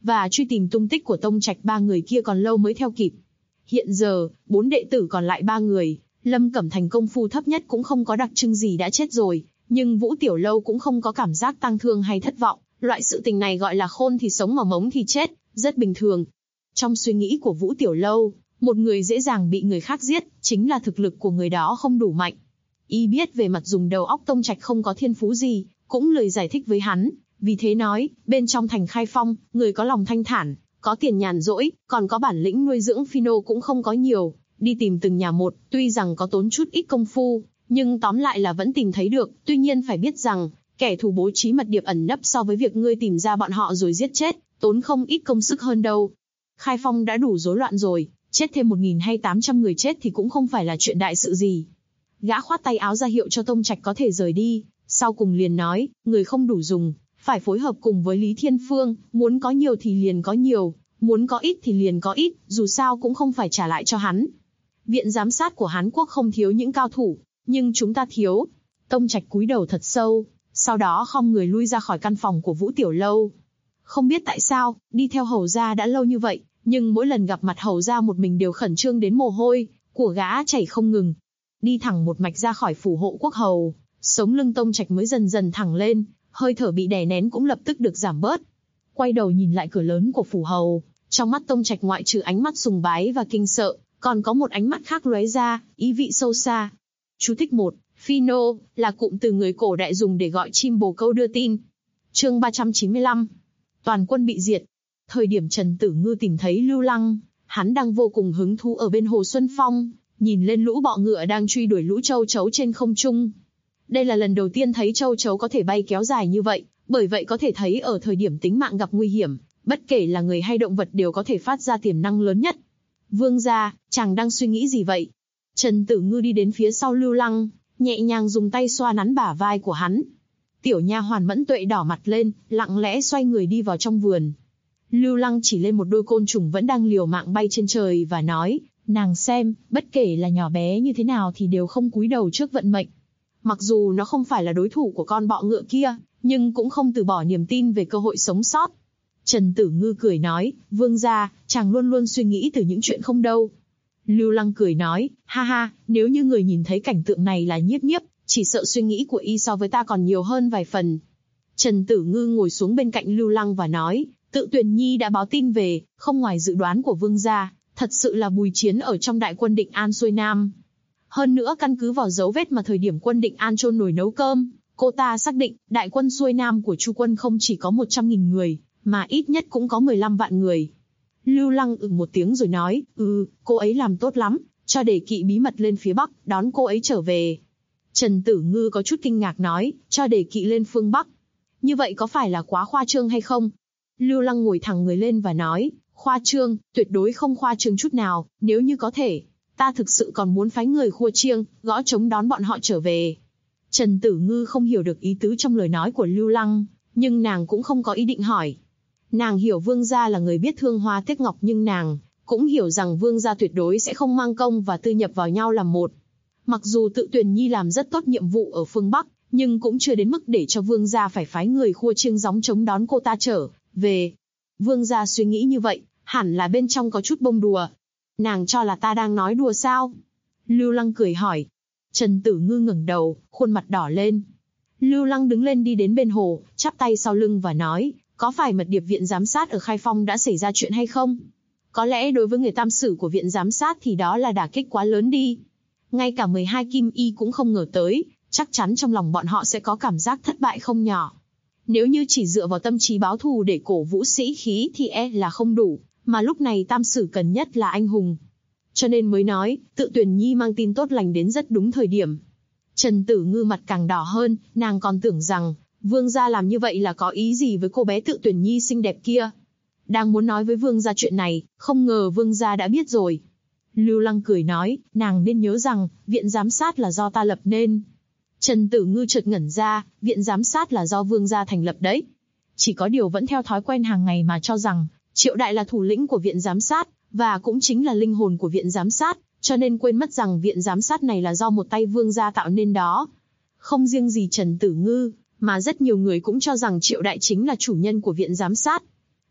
và truy tìm tung tích của Tông Trạch ba người kia còn lâu mới theo kịp. Hiện giờ, 4 đệ tử còn lại 3 người, Lâm Cẩm Thành công phu thấp nhất cũng không có đặc trưng gì đã chết rồi, nhưng Vũ Tiểu Lâu cũng không có cảm giác tang thương hay thất vọng, loại sự tình này gọi là khôn thì sống mà mống thì chết, rất bình thường. Trong suy nghĩ của Vũ Tiểu Lâu, một người dễ dàng bị người khác giết, chính là thực lực của người đó không đủ mạnh. Y biết về mặt dùng đầu óc Tông Trạch không có thiên phú gì, cũng lười giải thích với hắn, vì thế nói, bên trong thành Khai Phong, người có lòng thanh thản, có tiền nhàn rỗi, còn có bản lĩnh nuôi dưỡng phi nô cũng không có nhiều, đi tìm từng nhà một, tuy rằng có tốn chút ít công phu, nhưng tóm lại là vẫn tìm thấy được, tuy nhiên phải biết rằng, kẻ thù bố trí mật điệp ẩn nấp so với việc ngươi tìm ra bọn họ rồi giết chết, tốn không ít công sức hơn đâu. Khai Phong đã đủ rối loạn rồi, chết thêm 1.000 hay 800 người chết thì cũng không phải là chuyện đại sự gì. Gã khoát tay áo ra hiệu cho Tông Trạch có thể rời đi, sau cùng liền nói, người không đủ dùng, phải phối hợp cùng với Lý Thiên Phương, muốn có nhiều thì liền có nhiều, muốn có ít thì liền có ít, dù sao cũng không phải trả lại cho hắn. Viện giám sát của Hán Quốc không thiếu những cao thủ, nhưng chúng ta thiếu. Tông Trạch cúi đầu thật sâu, sau đó khom người lui ra khỏi căn phòng của Vũ Tiểu Lâu. Không biết tại sao, đi theo Hầu gia đã lâu như vậy, nhưng mỗi lần gặp mặt Hầu gia một mình đều khẩn trương đến mồ hôi của gã chảy không ngừng. Đi thẳng một mạch ra khỏi phủ hộ quốc hầu, sống lưng Tông Trạch mới dần dần thẳng lên, hơi thở bị đè nén cũng lập tức được giảm bớt. Quay đầu nhìn lại cửa lớn của phủ hầu, trong mắt Tông Trạch ngoại trừ ánh mắt sùng bái và kinh sợ, còn có một ánh mắt khác lóe ra, ý vị sâu xa. Chú thích 1, Phi nô là cụm từ người cổ đại dùng để gọi chim bồ câu đưa tin. Chương 395. Toàn quân bị diệt. Thời điểm Trần Tử Ngư tìm thấy Lưu Lăng, hắn đang vô cùng hứng thú ở bên hồ Xuân Phong, nhìn lên lũ bọ ngựa đang truy đuổi lũ châu chấu trên không trung. Đây là lần đầu tiên thấy châu chấu có thể bay kéo dài như vậy, bởi vậy có thể thấy ở thời điểm tính mạng gặp nguy hiểm, bất kể là người hay động vật đều có thể phát ra tiềm năng lớn nhất. Vương gia, chàng đang suy nghĩ gì vậy? Trần Tử Ngư đi đến phía sau Lưu Lăng, nhẹ nhàng dùng tay xoa nắn bả vai của hắn. Tiểu nha hoàn Mẫn Tuệ đỏ mặt lên, lặng lẽ xoay người đi vào trong vườn. Lưu Lăng chỉ lên một đôi côn trùng vẫn đang liều mạng bay trên trời và nói, nàng xem, bất kể là nhỏ bé như thế nào thì đều không cúi đầu trước vận mệnh. Mặc dù nó không phải là đối thủ của con bọ ngựa kia, nhưng cũng không từ bỏ niềm tin về cơ hội sống sót. Trần Tử Ngư cười nói, vương gia, chàng luôn luôn suy nghĩ từ những chuyện không đâu. Lưu Lăng cười nói, ha ha, nếu như người nhìn thấy cảnh tượng này là Nhiếp Nhiếp, chỉ sợ suy nghĩ của y so với ta còn nhiều hơn vài phần. Trần Tử Ngư ngồi xuống bên cạnh Lưu Lăng và nói, Tự Tuyền Nhi đã báo tin về, không ngoài dự đoán của vương gia, thật sự là Bùi Chiến ở trong đại quân Định An xuôi nam. Hơn nữa căn cứ vào dấu vết mà thời điểm quân Định An chôn nồi nấu cơm, cô ta xác định đại quân xuôi nam của Chu quân không chỉ có 100.000 người, mà ít nhất cũng có 15 vạn người. Lưu Lăng một tiếng rồi nói, cô ấy làm tốt lắm, cho để kỵ bí mật lên phía Bắc, đón cô ấy trở về. Trần Tử Ngư có chút kinh ngạc nói, cho để kỵ lên phương Bắc. Như vậy có phải là quá khoa trương hay không? Lưu Lăng ngồi thẳng người lên và nói, khoa trương, tuyệt đối không khoa trương chút nào, nếu như có thể, ta thực sự còn muốn phái người khua chiêng, gõ trống đón bọn họ trở về. Trần Tử Ngư không hiểu được ý tứ trong lời nói của Lưu Lăng, nhưng nàng cũng không có ý định hỏi. Nàng hiểu vương gia là người biết thương hoa tiếc ngọc, nhưng nàng cũng hiểu rằng vương gia tuyệt đối sẽ không mang công và tư nhập vào nhau làm một. Mặc dù Tự Tuyền Nhi làm rất tốt nhiệm vụ ở phương Bắc, nhưng cũng chưa đến mức để cho vương gia phải phái người khua chiêng gióng trống đón cô ta trở về. Vương gia suy nghĩ như vậy, hẳn là bên trong có chút bông đùa. Nàng cho là ta đang nói đùa sao? Lưu Lăng cười hỏi. Trần Tử Ngư ngẩng đầu, khuôn mặt đỏ lên. Lưu Lăng đứng lên đi đến bên hồ, chắp tay sau lưng và nói, có phải mật điệp viện giám sát ở Khai Phong đã xảy ra chuyện hay không? Có lẽ đối với người tam sử của viện giám sát thì đó là đả kích quá lớn đi. Ngay cả 12 kim y cũng không ngờ tới, chắc chắn trong lòng bọn họ sẽ có cảm giác thất bại không nhỏ. Nếu như chỉ dựa vào tâm trí báo thù để cổ vũ sĩ khí thì là không đủ, mà lúc này tam sử cần nhất là anh hùng. Cho nên mới nói, Tự Tuyền Nhi mang tin tốt lành đến rất đúng thời điểm. Trần Tử Ngư mặt càng đỏ hơn, nàng còn tưởng rằng, vương gia làm như vậy là có ý gì với cô bé Tự Tuyền Nhi xinh đẹp kia. Đang muốn nói với vương gia chuyện này, không ngờ vương gia đã biết rồi. Lưu Lăng cười nói, nàng nên nhớ rằng, viện giám sát là do ta lập nên. Trần Tử Ngư chợt ngẩn ra, viện giám sát là do vương gia thành lập đấy. Chỉ có điều vẫn theo thói quen hàng ngày mà cho rằng, Triệu Đại là thủ lĩnh của viện giám sát, và cũng chính là linh hồn của viện giám sát, cho nên quên mất rằng viện giám sát này là do một tay vương gia tạo nên đó. Không riêng gì Trần Tử Ngư, mà rất nhiều người cũng cho rằng Triệu Đại chính là chủ nhân của viện giám sát.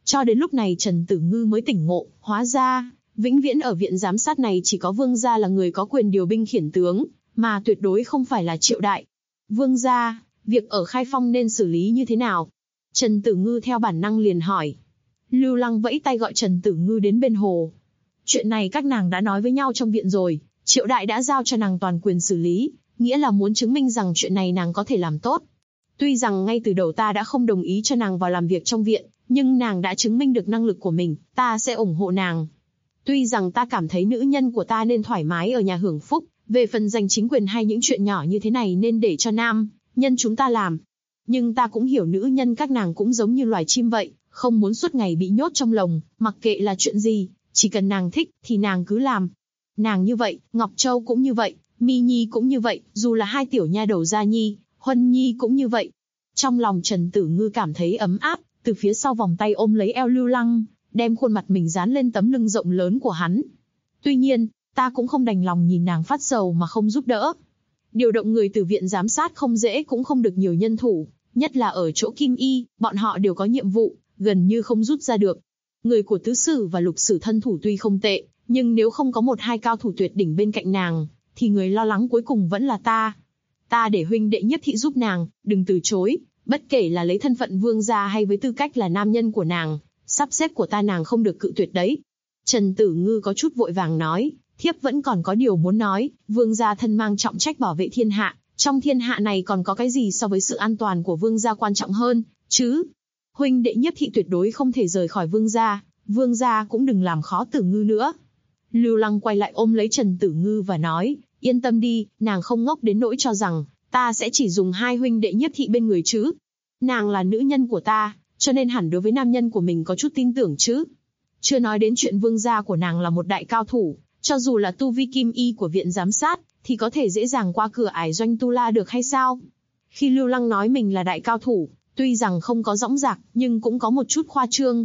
Cho đến lúc này Trần Tử Ngư mới tỉnh ngộ, hóa ra, vĩnh viễn ở viện giám sát này chỉ có Vương gia là người có quyền điều binh khiển tướng, mà tuyệt đối không phải là Triệu Đại. Vương gia, việc ở Khai Phong nên xử lý như thế nào? Trần Tử Ngư theo bản năng liền hỏi. Lưu Lăng vẫy tay gọi Trần Tử Ngư đến bên hồ. Chuyện này các nàng đã nói với nhau trong viện rồi, Triệu Đại đã giao cho nàng toàn quyền xử lý, nghĩa là muốn chứng minh rằng chuyện này nàng có thể làm tốt. Tuy rằng ngay từ đầu ta đã không đồng ý cho nàng vào làm việc trong viện, nhưng nàng đã chứng minh được năng lực của mình, ta sẽ ủng hộ nàng. Tuy rằng ta cảm thấy nữ nhân của ta nên thoải mái ở nhà hưởng phúc, về phần giành chính quyền hay những chuyện nhỏ như thế này nên để cho nam nhân chúng ta làm. Nhưng ta cũng hiểu nữ nhân các nàng cũng giống như loài chim vậy, không muốn suốt ngày bị nhốt trong lồng, mặc kệ là chuyện gì, chỉ cần nàng thích thì nàng cứ làm. Nàng như vậy, Ngọc Châu cũng như vậy, Mi Nhi cũng như vậy, dù là hai tiểu nha đầu Gia Nhi, Huân Nhi cũng như vậy. Trong lòng Trần Tử Ngư cảm thấy ấm áp, từ phía sau vòng tay ôm lấy eo Lưu Lăng, đem khuôn mặt mình dán lên tấm lưng rộng lớn của hắn. Tuy nhiên, ta cũng không đành lòng nhìn nàng phát sầu mà không giúp đỡ. Điều động người từ viện giám sát không dễ cũng không được nhiều nhân thủ, nhất là ở chỗ Kim Y, bọn họ đều có nhiệm vụ, gần như không rút ra được. Người của tứ sử và lục sử thân thủ tuy không tệ, nhưng nếu không có một hai cao thủ tuyệt đỉnh bên cạnh nàng, thì người lo lắng cuối cùng vẫn là ta. Ta để huynh đệ Nhiếp thị giúp nàng, đừng từ chối, bất kể là lấy thân phận vương gia hay với tư cách là nam nhân của nàng, sắp xếp của ta nàng không được cự tuyệt đấy. Trần Tử Ngư có chút vội vàng nói, thiếp vẫn còn có điều muốn nói, vương gia thân mang trọng trách bảo vệ thiên hạ, trong thiên hạ này còn có cái gì so với sự an toàn của vương gia quan trọng hơn, chứ? Huynh đệ Nhiếp thị tuyệt đối không thể rời khỏi vương gia cũng đừng làm khó Tử Ngư nữa. Lưu Lăng quay lại ôm lấy Trần Tử Ngư và nói, yên tâm đi, nàng không ngốc đến nỗi cho rằng, ta sẽ chỉ dùng hai huynh đệ Nhiếp thị bên người chứ. Nàng là nữ nhân của ta, cho nên hẳn đối với nam nhân của mình có chút tin tưởng chứ. Chưa nói đến chuyện vương gia của nàng là một đại cao thủ, cho dù là tu vi Kim Y của viện giám sát, thì có thể dễ dàng qua cửa ải Doanh Tu La được hay sao? Khi Lưu Lăng nói mình là đại cao thủ, tuy rằng không có dõng dạc, nhưng cũng có một chút khoa trương.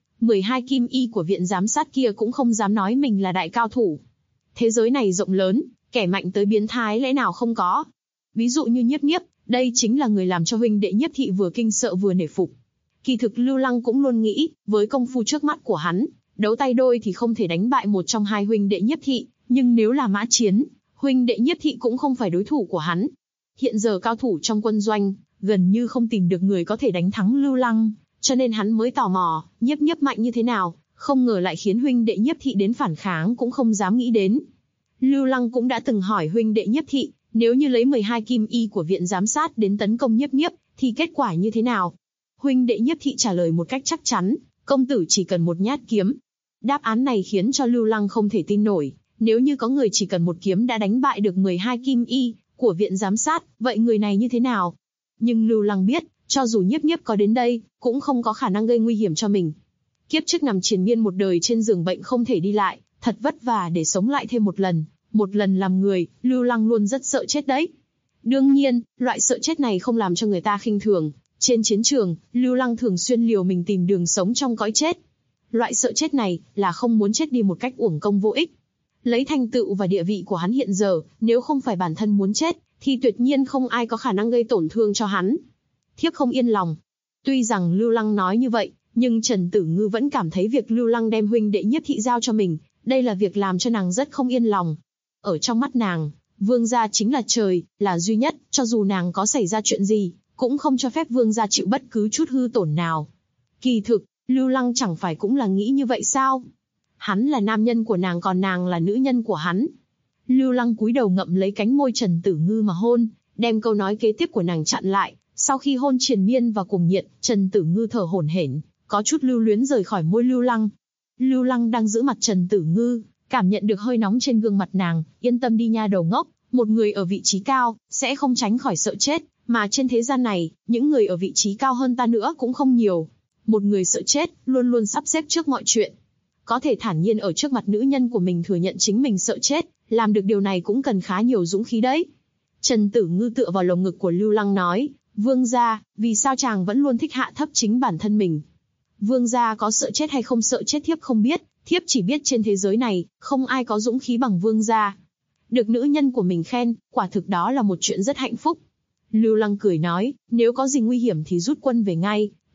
12 Kim Y của viện giám sát kia cũng không dám nói mình là đại cao thủ. Thế giới này rộng lớn, kẻ mạnh tới biến thái lẽ nào không có? Ví dụ như Nhiếp Nhiếp, đây chính là người làm cho huynh đệ Nhiếp thị vừa kinh sợ vừa nể phục. Kỳ thực Lưu Lăng cũng luôn nghĩ, với công phu trước mắt của hắn, đấu tay đôi thì không thể đánh bại một trong hai huynh đệ Nhiếp thị, nhưng nếu là mã chiến, huynh đệ Nhiếp thị cũng không phải đối thủ của hắn. Hiện giờ cao thủ trong quân doanh, gần như không tìm được người có thể đánh thắng Lưu Lăng, cho nên hắn mới tò mò, Nhiếp Nhiếp mạnh như thế nào, không ngờ lại khiến huynh đệ Nhiếp thị đến phản kháng cũng không dám nghĩ đến. Lưu Lăng cũng đã từng hỏi huynh đệ Nhiếp thị, nếu như lấy 12 Kim Y của viện giám sát đến tấn công Nhiếp Nhiếp, thì kết quả như thế nào? Huynh đệ Nhiếp thị trả lời một cách chắc chắn, công tử chỉ cần một nhát kiếm. Đáp án này khiến cho Lưu Lăng không thể tin nổi, nếu như có người chỉ cần một kiếm đã đánh bại được 12 Kim Y của viện giám sát, vậy người này như thế nào? Nhưng Lưu Lăng biết, cho dù Nhiếp Nhiếp có đến đây, cũng không có khả năng gây nguy hiểm cho mình. Kiếp trước nằm triền miên một đời trên giường bệnh không thể đi lại, thật vất vả để sống lại thêm một lần làm người, Lưu Lăng luôn rất sợ chết đấy. Đương nhiên, loại sợ chết này không làm cho người ta khinh thường. Trên chiến trường, Lưu Lăng thường xuyên liều mình tìm đường sống trong cõi chết. Loại sợ chết này là không muốn chết đi một cách uổng công vô ích. Lấy thành tựu và địa vị của hắn hiện giờ, nếu không phải bản thân muốn chết, thì tuyệt nhiên không ai có khả năng gây tổn thương cho hắn. Thiếp không yên lòng. Tuy rằng Lưu Lăng nói như vậy, nhưng Trần Tử Ngư vẫn cảm thấy việc Lưu Lăng đem huynh đệ Nhiếp thị giao cho mình, đây là việc làm cho nàng rất không yên lòng. Ở trong mắt nàng, vương gia chính là trời, là duy nhất, cho dù nàng có xảy ra chuyện gì, cũng không cho phép vương gia chịu bất cứ chút hư tổn nào. Kỳ thực, Lưu Lăng chẳng phải cũng là nghĩ như vậy sao? Hắn là nam nhân của nàng còn nàng là nữ nhân của hắn. Lưu Lăng cúi đầu ngậm lấy cánh môi Trần Tử Ngư mà hôn, đem câu nói kế tiếp của nàng chặn lại. Sau khi hôn triền miên và cùng nhiệt, Trần Tử Ngư thở hổn hển, có chút lưu luyến rời khỏi môi Lưu Lăng. Lưu Lăng đang giữ mặt Trần Tử Ngư, cảm nhận được hơi nóng trên gương mặt nàng, yên tâm đi nha đầu ngốc, một người ở vị trí cao, sẽ không tránh khỏi sợ chết, mà trên thế gian này, những người ở vị trí cao hơn ta nữa cũng không nhiều. Một người sợ chết, luôn luôn sắp xếp trước mọi chuyện. Có thể thản nhiên ở trước mặt nữ nhân của mình thừa nhận chính mình sợ chết, làm được điều này cũng cần khá nhiều dũng khí đấy. Trần Tử Ngư tựa vào lồng ngực của Lưu Lăng nói, vương gia, vì sao chàng vẫn luôn thích hạ thấp chính bản thân mình? Vương gia có sợ chết hay không sợ chết thiếp không biết, thiếp chỉ biết trên thế giới này, không ai có dũng khí bằng vương gia. Được nữ nhân của mình khen, quả thực đó là một chuyện rất hạnh phúc. Lưu Lăng cười nói, nếu có gì nguy hiểm thì rút quân về ngay,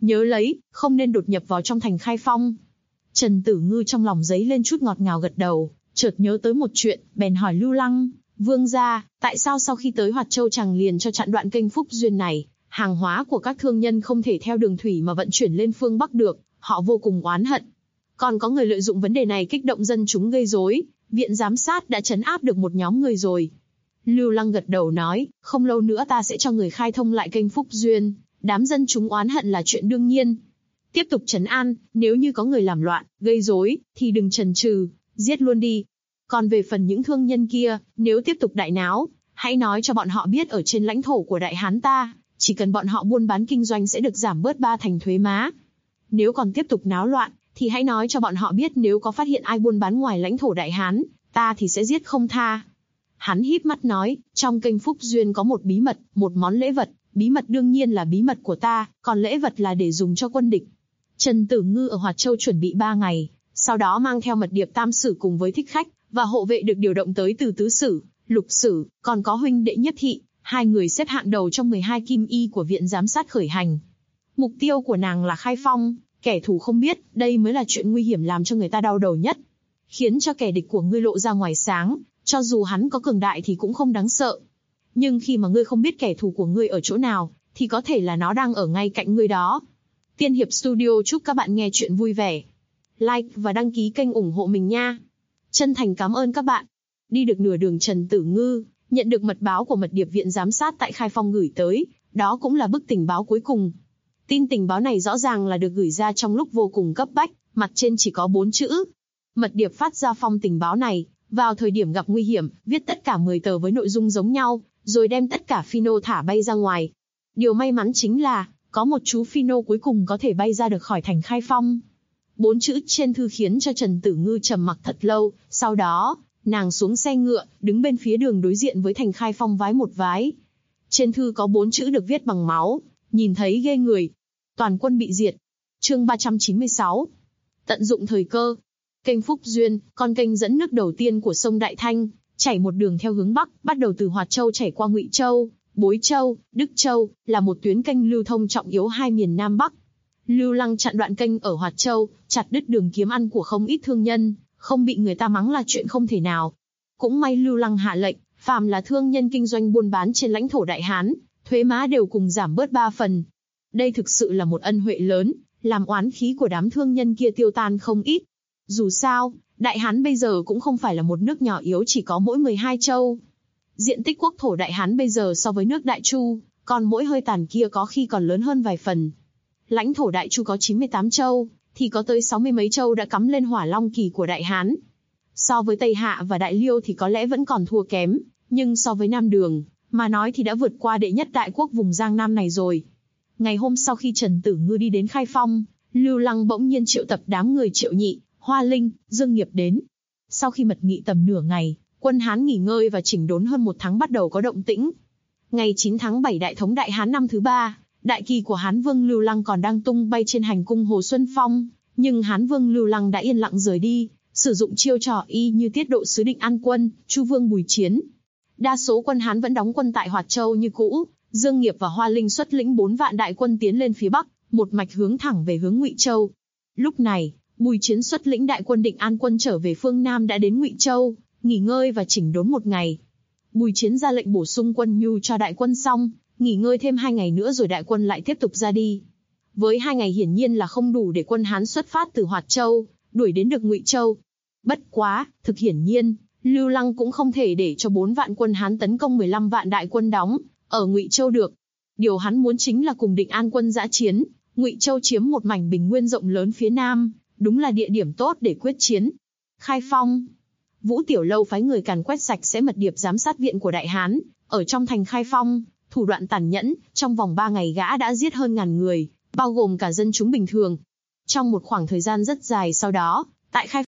Nhớ lấy, không nên đột nhập vào trong thành Khai Phong. Trần Tử Ngư trong lòng dấy lên chút ngọt ngào gật đầu, chợt nhớ tới một chuyện, bèn hỏi Lưu Lăng, vương gia, tại sao sau khi tới Hoạt Châu chàng liền cho chặn đoạn kênh Phúc Duyên này, hàng hóa của các thương nhân không thể theo đường thủy mà vận chuyển lên phương Bắc được, họ vô cùng oán hận. Còn có người lợi dụng vấn đề này kích động dân chúng gây rối, viện giám sát đã trấn áp được một nhóm người rồi. Lưu Lăng gật đầu nói, không lâu nữa ta sẽ cho người khai thông lại kênh Phúc Duyên, đám dân chúng oán hận là chuyện đương nhiên. Tiếp tục trấn an, nếu như có người làm loạn, gây rối, thì đừng chần chừ, giết luôn đi. Còn về phần những thương nhân kia, nếu tiếp tục đại náo, hãy nói cho bọn họ biết ở trên lãnh thổ của Đại Hán ta, chỉ cần bọn họ buôn bán kinh doanh sẽ được giảm bớt 3 thành thuế má. Nếu còn tiếp tục náo loạn, thì hãy nói cho bọn họ biết nếu có phát hiện ai buôn bán ngoài lãnh thổ Đại Hán, ta thì sẽ giết không tha. Hắn híp mắt nói, trong kênh Phúc Duyên có một bí mật, một món lễ vật, bí mật đương nhiên là bí mật của ta, còn lễ vật là để dùng cho quân địch. Trần Tử Ngư ở Hoạt Châu chuẩn bị 3 ngày, sau đó mang theo mật điệp tam sử cùng với thích khách, và hộ vệ được điều động tới từ tứ sử, lục sử, còn có huynh đệ Nhất Thị, 2 người xếp hạng đầu trong 12 kim y của viện giám sát khởi hành. Mục tiêu của nàng là Khai Phong, kẻ thù không biết, đây mới là chuyện nguy hiểm làm cho người ta đau đầu nhất. Khiến cho kẻ địch của ngươi lộ ra ngoài sáng, cho dù hắn có cường đại thì cũng không đáng sợ. Nhưng khi mà ngươi không biết kẻ thù của ngươi ở chỗ nào, thì có thể là nó đang ở ngay cạnh ngươi đó. Tiên Hiệp Studio chúc các bạn nghe chuyện vui vẻ. Like và đăng ký kênh ủng hộ mình nha. Chân thành cảm ơn các bạn. Đi được nửa đường Trần Tử Ngư nhận được mật báo của mật điệp viện giám sát tại Khai Phong gửi tới, đó cũng là bức tình báo cuối cùng. Tin tình báo này rõ ràng là được gửi ra trong lúc vô cùng cấp bách, mặt trên chỉ có 4 chữ. Mật điệp phát ra phong tình báo này, vào thời điểm gặp nguy hiểm, viết tất cả 10 tờ với nội dung giống nhau, rồi đem tất cả phino thả bay ra ngoài. Điều may mắn chính là, có một chú phino cuối cùng có thể bay ra được khỏi thành Khai Phong. 4 chữ trên thư khiến cho Trần Tử Ngư trầm mặc thật lâu, sau đó, nàng xuống xe ngựa, đứng bên phía đường đối diện với thành Khai Phong vái một vái. Trên thư có 4 chữ được viết bằng máu, nhìn thấy ghê người. Toàn quân bị diệt. Chương 396. Tận dụng thời cơ. Kênh Phúc Duyên, con kênh dẫn nước đầu tiên của sông Đại Thanh, chảy một đường theo hướng Bắc, bắt đầu từ Hoạt Châu chảy qua Ngụy Châu, Bối Châu, Đức Châu, là một tuyến kênh lưu thông trọng yếu hai miền Nam Bắc. Lưu Lăng chặn đoạn kênh ở Hoạt Châu, chặt đứt đường kiếm ăn của không ít thương nhân, không bị người ta mắng là chuyện không thể nào. Cũng may Lưu Lăng hạ lệnh, phàm là thương nhân kinh doanh buôn bán trên lãnh thổ Đại Hán, thuế má đều cùng giảm bớt 3 phần. Đây thực sự là một ân huệ lớn, làm oán khí của đám thương nhân kia tiêu tan không ít. Dù sao, Đại Hán bây giờ cũng không phải là một nước nhỏ yếu chỉ có mỗi 12 châu. Diện tích quốc thổ Đại Hán bây giờ so với nước Đại Chu, còn mỗi hơi tàn kia có khi còn lớn hơn vài phần. Lãnh thổ Đại Chu có 98 châu, thì có tới 60 mấy châu đã cắm lên hỏa long kỳ của Đại Hán. So với Tây Hạ và Đại Liêu thì có lẽ vẫn còn thua kém, nhưng so với Nam Đường, mà nói thì đã vượt qua đệ nhất đại quốc vùng Giang Nam này rồi. Ngày hôm sau khi Trần Tử Ngư đi đến Khai Phong, Lưu Lăng bỗng nhiên triệu tập đám người Triệu Nhị, Hoa Linh, Dương Nghiệp đến. Sau khi mật nghị tầm nửa ngày, quân Hán nghỉ ngơi và chỉnh đốn hơn 1 tháng bắt đầu có động tĩnh. Ngày 9 tháng 7 Đại Thống Đại Hán năm thứ 3, đại kỳ của Hán Vương Lưu Lăng còn đang tung bay trên hành cung Hồ Xuân Phong, nhưng Hán Vương Lưu Lăng đã yên lặng rời đi, sử dụng chiêu trò y như tiết độ sứ Định An Quân, Chu Vương Bùi Chiến. Đa số quân Hán vẫn đóng quân tại Hoạt Châu như cũ. Dương Nghiệp và Hoa Linh xuất lĩnh 4 vạn đại quân tiến lên phía Bắc, một mạch hướng thẳng về hướng Ngụy Châu. Lúc này, Bùi Chiến xuất lĩnh đại quân Định An Quân trở về phương Nam đã đến Ngụy Châu, nghỉ ngơi và chỉnh đốn 1 ngày. Bùi Chiến ra lệnh bổ sung quân nhu cho đại quân xong, nghỉ ngơi thêm 2 ngày nữa rồi đại quân lại tiếp tục ra đi. Với 2 ngày hiển nhiên là không đủ để quân Hán xuất phát từ Hoạt Châu, đuổi đến được Ngụy Châu. Bất quá, thực hiển nhiên, Lưu Lăng cũng không thể để cho 4 vạn quân Hán tấn công 15 vạn đại quân đóng ở Ngụy Châu được. Điều hắn muốn chính là cùng Định An Quân dã chiến. Ngụy Châu chiếm một mảnh bình nguyên rộng lớn phía Nam, đúng là địa điểm tốt để quyết chiến. Khai Phong. Vũ Tiểu Lâu phái người càn quét sạch sẽ mật điệp giám sát viện của Đại Hán, ở trong thành Khai Phong, thủ đoạn tàn nhẫn, trong vòng 3 ngày gã đã giết hơn 1000 người, bao gồm cả dân chúng bình thường. Trong một khoảng thời gian rất dài sau đó, tại Khai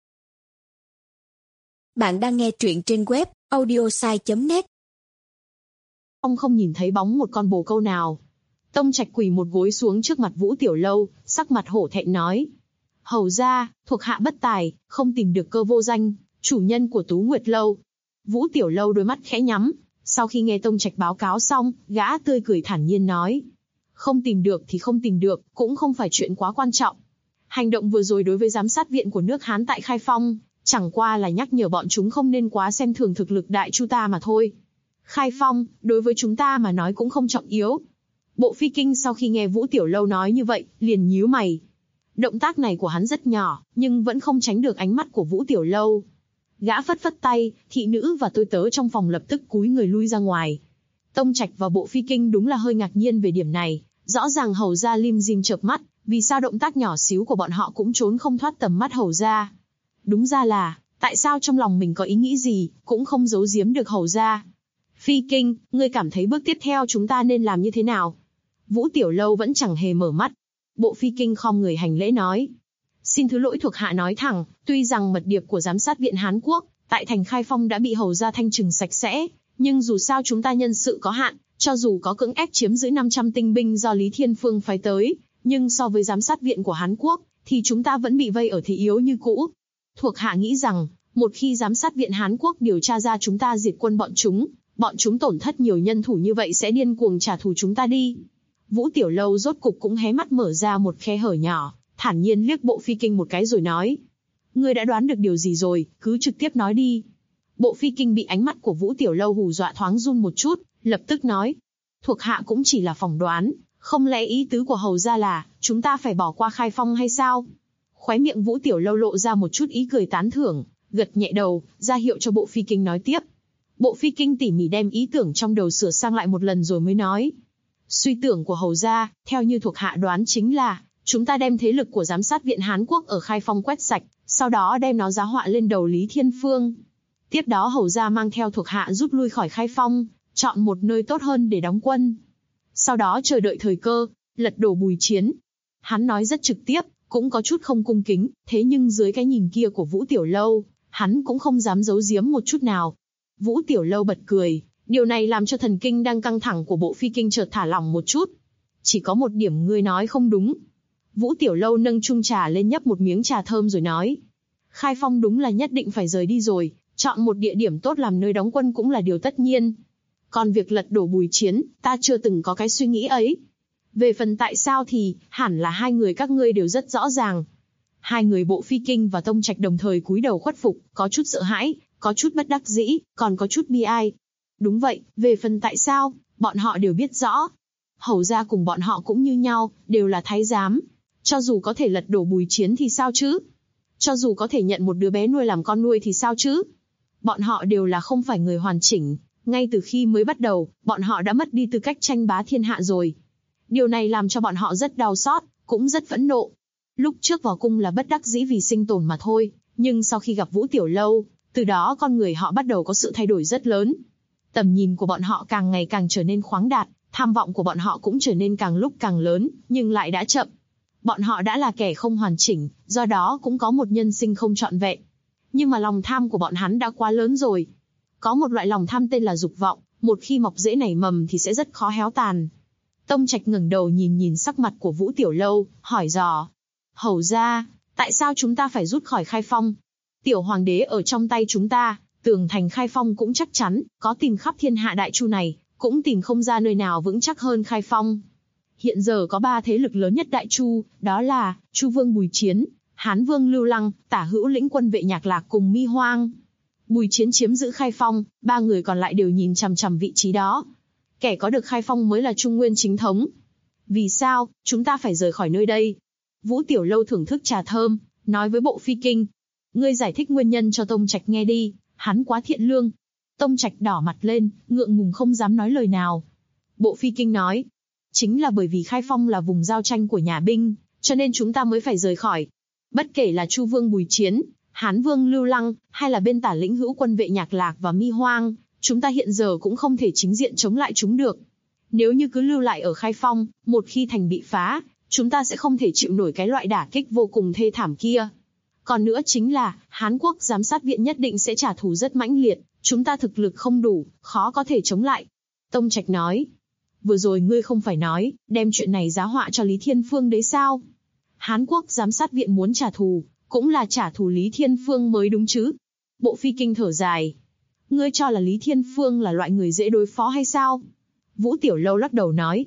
Bạn đang nghe truyện trên web audiosai.net. Ông không nhìn thấy bóng một con bồ câu nào. Tông Trạch quỳ một gối xuống trước mặt Vũ Tiểu Lâu, sắc mặt hổ thẹn nói: "Hầu gia, thuộc hạ bất tài, không tìm được Cơ Vô Danh, chủ nhân của Tú Nguyệt Lâu." Vũ Tiểu Lâu đôi mắt khẽ nhắm, sau khi nghe Tông Trạch báo cáo xong, gã tươi cười thản nhiên nói: Không tìm được thì không tìm được, cũng không phải chuyện quá quan trọng. Hành động vừa rồi đối với giám sát viện của nước Hán tại Khai Phong, chẳng qua là nhắc nhở bọn chúng không nên quá xem thường thực lực Đại Chu ta mà thôi. Khai Phong, đối với chúng ta mà nói cũng không trọng yếu. Bộ Phi Kinh sau khi nghe Vũ Tiểu Lâu nói như vậy, liền nhíu mày. Động tác này của hắn rất nhỏ, nhưng vẫn không tránh được ánh mắt của Vũ Tiểu Lâu. Gã phất phất tay, thị nữ và tôi tớ trong phòng lập tức cúi người lui ra ngoài. Tông Trạch và Bộ Phi Kinh đúng là hơi ngạc nhiên về điểm này, rõ ràng hầu gia lim dim chợp mắt, vì sao động tác nhỏ xíu của bọn họ cũng trốn không thoát tầm mắt hầu gia. Đúng ra là, tại sao trong lòng mình có ý nghĩ gì, cũng không giấu giếm được hầu gia. Phi Kinh, ngươi cảm thấy bước tiếp theo chúng ta nên làm như thế nào? Vũ Tiểu Lâu vẫn chẳng hề mở mắt. Bộ Phi Kinh khom người hành lễ nói. Xin thứ lỗi thuộc hạ nói thẳng, tuy rằng mật điệp của giám sát viện Hán Quốc, tại thành Khai Phong đã bị hầu gia thanh trừng sạch sẽ, nhưng dù sao chúng ta nhân sự có hạn, cho dù có cưỡng ép chiếm giữ 500 tinh binh do Lý Thiên Phương phái tới, nhưng so với giám sát viện của Hán Quốc, thì chúng ta vẫn bị vây ở thế yếu như cũ. Thuộc hạ nghĩ rằng, một khi giám sát viện Hán Quốc điều tra ra chúng ta diệt quân bọn chúng tổn thất nhiều nhân thủ như vậy sẽ điên cuồng trả thù chúng ta đi. Vũ Tiểu Lâu rốt cục cũng hé mắt mở ra một khe hở nhỏ, thản nhiên liếc Bộ Phi Kinh một cái rồi nói. Ngươi đã đoán được điều gì rồi, cứ trực tiếp nói đi. Bộ Phi Kinh bị ánh mắt của Vũ Tiểu Lâu hù dọa thoáng run một chút, lập tức nói. Thuộc hạ cũng chỉ là phỏng đoán, không lẽ ý tứ của hầu gia là, chúng ta phải bỏ qua Khai Phong hay sao? Khóe miệng Vũ Tiểu Lâu lộ ra một chút ý cười tán thưởng, gật nhẹ đầu, ra hiệu cho Bộ Phi Kinh nói tiếp. Bộ Phi Kinh tỉ mỉ đem ý tưởng trong đầu sửa sang lại một lần rồi mới nói. Suy tưởng của hầu gia, theo như thuộc hạ đoán chính là, chúng ta đem thế lực của giám sát viện Hán Quốc ở Khai Phong quét sạch, sau đó đem nó giá họa lên đầu Lý Thiên Phương. Tiếp đó hầu gia mang theo thuộc hạ rút lui khỏi Khai Phong, chọn một nơi tốt hơn để đóng quân. Sau đó chờ đợi thời cơ, lật đổ Bùi Chiến. Hắn nói rất trực tiếp, cũng có chút không cung kính, thế nhưng dưới cái nhìn kia của Vũ Tiểu Lâu, hắn cũng không dám giấu giếm một chút nào. Vũ Tiểu Lâu bật cười, điều này làm cho thần kinh đang căng thẳng của Bộ Phi Kinh chợt thả lỏng một chút. Chỉ có một điểm ngươi nói không đúng. Vũ Tiểu Lâu nâng chung trà lên nhấp một miếng trà thơm rồi nói. Khai Phong đúng là nhất định phải rời đi rồi, chọn một địa điểm tốt làm nơi đóng quân cũng là điều tất nhiên. Còn việc lật đổ Bùi Chiến, ta chưa từng có cái suy nghĩ ấy. Về phần tại sao thì, hẳn là hai người các ngươi đều rất rõ ràng. Hai người Bộ Phi Kinh và Tông Trạch đồng thời cúi đầu khuất phục, có chút sợ hãi, có chút bất đắc dĩ, còn có chút bi ai. Đúng vậy, về phần tại sao, bọn họ đều biết rõ. Hầu gia cùng bọn họ cũng như nhau, đều là thái giám. Cho dù có thể lật đổ Bùi Chiến thì sao chứ? Cho dù có thể nhận một đứa bé nuôi làm con nuôi thì sao chứ? Bọn họ đều là không phải người hoàn chỉnh. Ngay từ khi mới bắt đầu, bọn họ đã mất đi tư cách tranh bá thiên hạ rồi. Điều này làm cho bọn họ rất đau xót, cũng rất phẫn nộ. Lúc trước vào cung là bất đắc dĩ vì sinh tồn mà thôi, nhưng sau khi gặp Vũ Tiểu Lâu, từ đó con người họ bắt đầu có sự thay đổi rất lớn. Tầm nhìn của bọn họ càng ngày càng trở nên khoáng đạt, tham vọng của bọn họ cũng trở nên càng lúc càng lớn, nhưng lại đã chậm. Bọn họ đã là kẻ không hoàn chỉnh, do đó cũng có một nhân sinh không trọn vẹn. Nhưng mà lòng tham của bọn hắn đã quá lớn rồi. Có một loại lòng tham tên là dục vọng, một khi mọc rễ nảy mầm thì sẽ rất khó héo tàn. Tông Trạch ngẩng đầu nhìn sắc mặt của Vũ Tiểu Lâu, hỏi dò. Hầu gia, tại sao chúng ta phải rút khỏi Khai Phong? Tiểu hoàng đế ở trong tay chúng ta, tường thành Khai Phong cũng chắc chắn, có tìm khắp thiên hạ Đại Chu này, cũng tìm không ra nơi nào vững chắc hơn Khai Phong. Hiện giờ có 3 thế lực lớn nhất Đại Chu, đó là Chu Vương Bùi Chiến, Hán Vương Lưu Lăng, Tả Hữu lĩnh quân vệ Nhạc Lạc cùng Mi Hoang. Bùi Chiến chiếm giữ Khai Phong, 3 người còn lại đều nhìn chằm chằm vị trí đó. Kẻ có được Khai Phong mới là Trung Nguyên chính thống. Vì sao, chúng ta phải rời khỏi nơi đây? Vũ Tiểu Lâu thưởng thức trà thơm, nói với Bộ Phi Kinh. Ngươi giải thích nguyên nhân cho Tông Trạch nghe đi, hắn quá thiện lương. Tông Trạch đỏ mặt lên, ngượng ngùng không dám nói lời nào. Bộ Phi Kinh nói, chính là bởi vì Khai Phong là vùng giao tranh của nhà binh, cho nên chúng ta mới phải rời khỏi. Bất kể là Chu Vương Bùi Chiến, Hán Vương Lưu Lăng, hay là bên Tả lĩnh hữu quân vệ Nhạc Lạc và Mi Hoang, chúng ta hiện giờ cũng không thể chính diện chống lại chúng được. Nếu như cứ lưu lại ở Khai Phong, một khi thành bị phá, chúng ta sẽ không thể chịu nổi cái loại đả kích vô cùng thê thảm kia. Còn nữa chính là, Hán Quốc giám sát viện nhất định sẽ trả thù rất mãnh liệt, chúng ta thực lực không đủ, khó có thể chống lại. Tông Trạch nói, vừa rồi ngươi không phải nói, đem chuyện này giá họa cho Lý Thiên Phương đấy sao? Hán Quốc giám sát viện muốn trả thù, cũng là trả thù Lý Thiên Phương mới đúng chứ? Bộ Phi Kinh thở dài. Ngươi cho là Lý Thiên Phương là loại người dễ đối phó hay sao? Vũ Tiểu Lâu lắc đầu nói.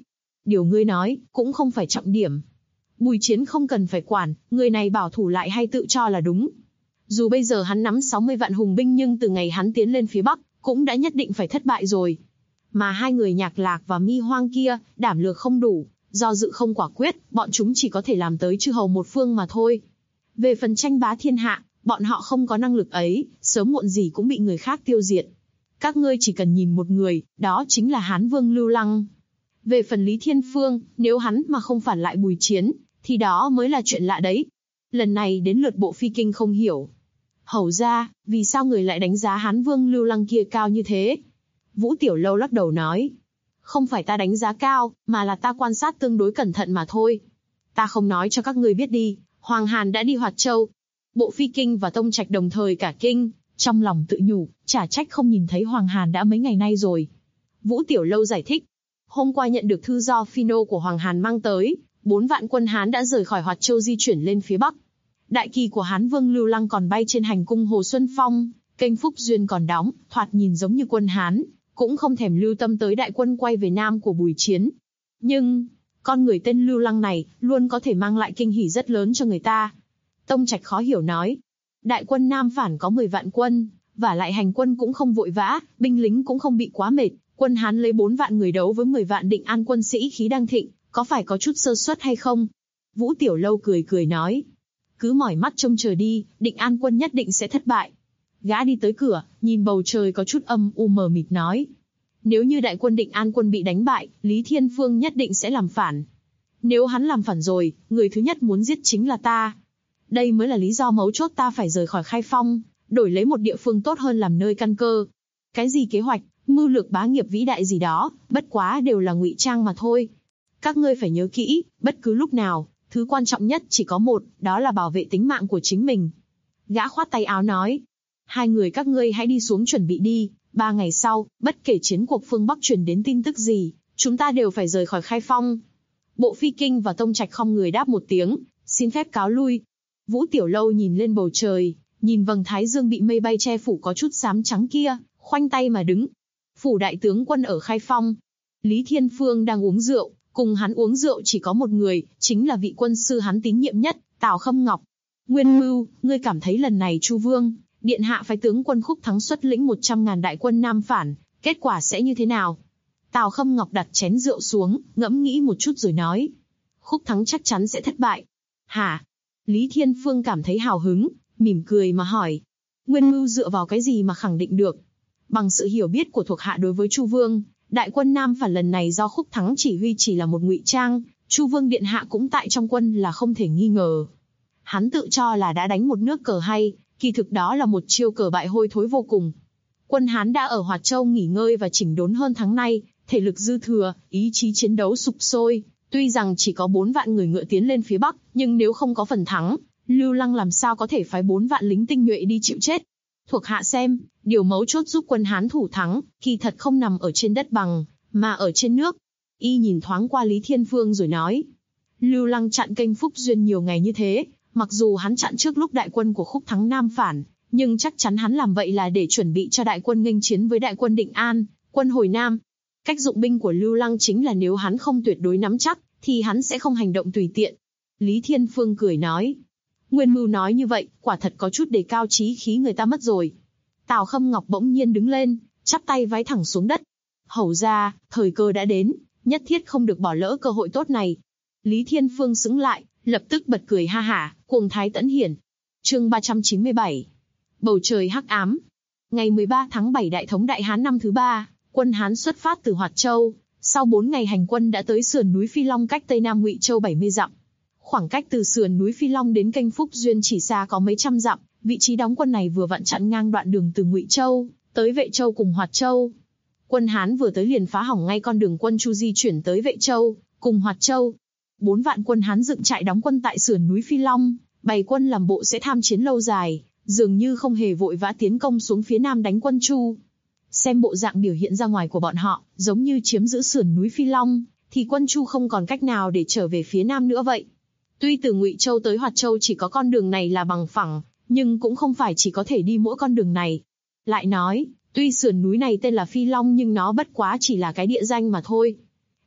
Điều ngươi nói, cũng không phải trọng điểm. Bùi Chiến không cần phải quản, người này bảo thủ lại hay tự cho là đúng. Dù bây giờ hắn nắm 60 vạn hùng binh nhưng từ ngày hắn tiến lên phía Bắc, cũng đã nhất định phải thất bại rồi. Mà hai người Nhạc Lạc và Mi Hoang kia, đảm lược không đủ, do dự không quả quyết, bọn chúng chỉ có thể làm tới chư hầu một phương mà thôi. Về phần tranh bá thiên hạ, bọn họ không có năng lực ấy, sớm muộn gì cũng bị người khác tiêu diệt. Các ngươi chỉ cần nhìn một người, đó chính là Hán Vương Lưu Lăng. Về phần Lý Thiên Phương, nếu hắn mà không phản lại Bùi Chiến, thì đó mới là chuyện lạ đấy. Lần này đến lượt Bộ Phi Kinh không hiểu. Hầu ra, vì sao người lại đánh giá Hán Vương Lưu Lăng kia cao như thế? Vũ Tiểu Lâu lắc đầu nói. Không phải ta đánh giá cao, mà là ta quan sát tương đối cẩn thận mà thôi. Ta không nói cho các ngươi biết đi, Hoàng Hàn đã đi Hoạt Châu. Bộ Phi Kinh và Tông Trạch đồng thời cả kinh, trong lòng tự nhủ, chả trách không nhìn thấy Hoàng Hàn đã mấy ngày nay rồi. Vũ Tiểu Lâu giải thích. Hôm qua nhận được thư do Phino của Hoàng Hàn mang tới, 4 vạn quân Hán đã rời khỏi Hoạt Châu di chuyển lên phía Bắc. Đại kỳ của Hán Vương Lưu Lăng còn bay trên hành cung Hồ Xuân Phong, kênh Phúc Duyên còn đóng, thoạt nhìn giống như quân Hán, cũng không thèm lưu tâm tới đại quân quay về Nam của Bùi Chiến. Nhưng, con người tên Lưu Lăng này, luôn có thể mang lại kinh hỉ rất lớn cho người ta. Tông Trạch khó hiểu nói. Đại quân Nam phản có 10 vạn quân, và lại hành quân cũng không vội vã, binh lính cũng không bị quá mệt. Quân Hán lấy 4 vạn người đấu với 10 vạn Định An quân sĩ khí đang thịnh, có phải có chút sơ suất hay không? Vũ Tiểu Lâu cười nói. Cứ mỏi mắt trông chờ đi, Định An quân nhất định sẽ thất bại. Gã đi tới cửa, nhìn bầu trời có chút âm u mờ mịt nói. Nếu như đại quân Định An quân bị đánh bại, Lý Thiên Phương nhất định sẽ làm phản. Nếu hắn làm phản rồi, người thứ nhất muốn giết chính là ta. Đây mới là lý do mấu chốt ta phải rời khỏi Khai Phong, đổi lấy một địa phương tốt hơn làm nơi căn cơ. Cái gì kế hoạch, mưu lược bá nghiệp vĩ đại gì đó, bất quá đều là ngụy trang mà thôi. Các ngươi phải nhớ kỹ, bất cứ lúc nào, thứ quan trọng nhất chỉ có một, đó là bảo vệ tính mạng của chính mình. Gã khoát tay áo nói. Hai người các ngươi hãy đi xuống chuẩn bị đi, 3 ngày sau, bất kể chiến cuộc phương Bắc truyền đến tin tức gì, chúng ta đều phải rời khỏi Khai Phong. Bộ Phi Kinh và Tông Trạch không người đáp một tiếng, xin phép cáo lui. Vũ Tiểu Lâu nhìn lên bầu trời, nhìn vầng thái dương bị mây bay che phủ có chút xám trắng kia, khoanh tay mà đứng. Phủ đại tướng quân ở Khai Phong. Lý Thiên Phương đang uống rượu, cùng hắn uống rượu chỉ có một người, chính là vị quân sư hắn tín nhiệm nhất, Tào Khâm Ngọc. Nguyên Mưu, ngươi cảm thấy lần này Chu Vương, điện hạ phái tướng quân Khúc Thắng xuất lĩnh 100.000 đại quân Nam phản, kết quả sẽ như thế nào? Tào Khâm Ngọc đặt chén rượu xuống, ngẫm nghĩ một chút rồi nói. Khúc Thắng chắc chắn sẽ thất bại. Hả? Lý Thiên Phương cảm thấy hào hứng, mỉm cười mà hỏi. Nguyên Mưu dựa vào cái gì mà khẳng định được? Bằng sự hiểu biết của thuộc hạ đối với Chu Vương, đại quân Nam phản lần này do Khúc Thắng chỉ huy chỉ là một ngụy trang, Chu Vương điện hạ cũng tại trong quân là không thể nghi ngờ. Hắn tự cho là đã đánh một nước cờ hay, kỳ thực đó là một chiêu cờ bại hôi thối vô cùng. Quân Hán đã ở Hoạt Châu nghỉ ngơi và chỉnh đốn hơn tháng nay, thể lực dư thừa, ý chí chiến đấu sục sôi. Tuy rằng chỉ có 4 vạn người ngựa tiến lên phía Bắc, nhưng nếu không có phần thắng, Lưu Lăng làm sao có thể phái 4 vạn lính tinh nhuệ đi chịu chết. Thuộc hạ xem, điều mấu chốt giúp quân Hán thủ thắng, kỳ thật không nằm ở trên đất bằng, mà ở trên nước. Y nhìn thoáng qua Lý Thiên Phương rồi nói. Lưu Lăng chặn kênh Phúc Duyên nhiều ngày như thế, mặc dù hắn chặn trước lúc đại quân của Khúc Thắng Nam phản, nhưng chắc chắn hắn làm vậy là để chuẩn bị cho đại quân nghênh chiến với đại quân Định An, quân hồi Nam. Cách dụng binh của Lưu Lăng chính là nếu hắn không tuyệt đối nắm chắc, thì hắn sẽ không hành động tùy tiện. Lý Thiên Phương cười nói. Nguyên Mưu nói như vậy, quả thật có chút đề cao chí khí người ta mất rồi. Tào Khâm Ngọc bỗng nhiên đứng lên, chắp tay vái thẳng xuống đất. Hầu ra, thời cơ đã đến, nhất thiết không được bỏ lỡ cơ hội tốt này. Lý Thiên Phương sững lại, lập tức bật cười ha hả, cuồng thái tẫn hiển. Chương 397. Bầu trời hắc ám. Ngày 13 tháng 7 Đại Thống Đại Hán năm thứ 3, quân Hán xuất phát từ Hoạt Châu, sau 4 ngày hành quân đã tới sườn núi Phi Long cách Tây Nam Ngụy Châu 70 dặm. Khoảng cách từ sườn núi Phi Long đến kênh Phúc Duyên chỉ xa có mấy trăm dặm, vị trí đóng quân này vừa vặn chặn ngang đoạn đường từ Ngụy Châu tới Vệ Châu cùng Hoạt Châu. Quân Hán vừa tới liền phá hỏng ngay con đường quân Chu di chuyển tới Vệ Châu cùng Hoạt Châu. 4 vạn quân Hán dựng trại đóng quân tại sườn núi Phi Long, bày quân làm bộ sẽ tham chiến lâu dài, dường như không hề vội vã tiến công xuống phía Nam đánh quân Chu. Xem bộ dạng biểu hiện ra ngoài của bọn họ, giống như chiếm giữ sườn núi Phi Long, thì quân Chu không còn cách nào để trở về phía Nam nữa vậy. Tuy từ Ngụy Châu tới Hoạt Châu chỉ có con đường này là bằng phẳng, nhưng cũng không phải chỉ có thể đi mỗi con đường này. Lại nói, tuy sườn núi này tên là Phi Long nhưng nó bất quá chỉ là cái địa danh mà thôi.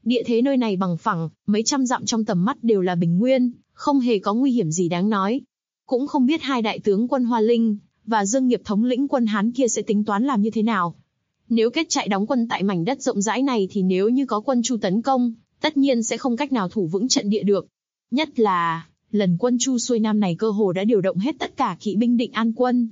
Địa thế nơi này bằng phẳng, mấy trăm dặm trong tầm mắt đều là bình nguyên, không hề có nguy hiểm gì đáng nói. Cũng không biết hai đại tướng quân Hoa Linh và Dương Nghiệp thống lĩnh quân Hán kia sẽ tính toán làm như thế nào. Nếu kết trại đóng quân tại mảnh đất rộng rãi này thì nếu như có quân Chu tấn công, tất nhiên sẽ không cách nào thủ vững trận địa được. Nhất là, lần quân Chu xuôi nam này cơ hồ đã điều động hết tất cả kỵ binh Định An quân.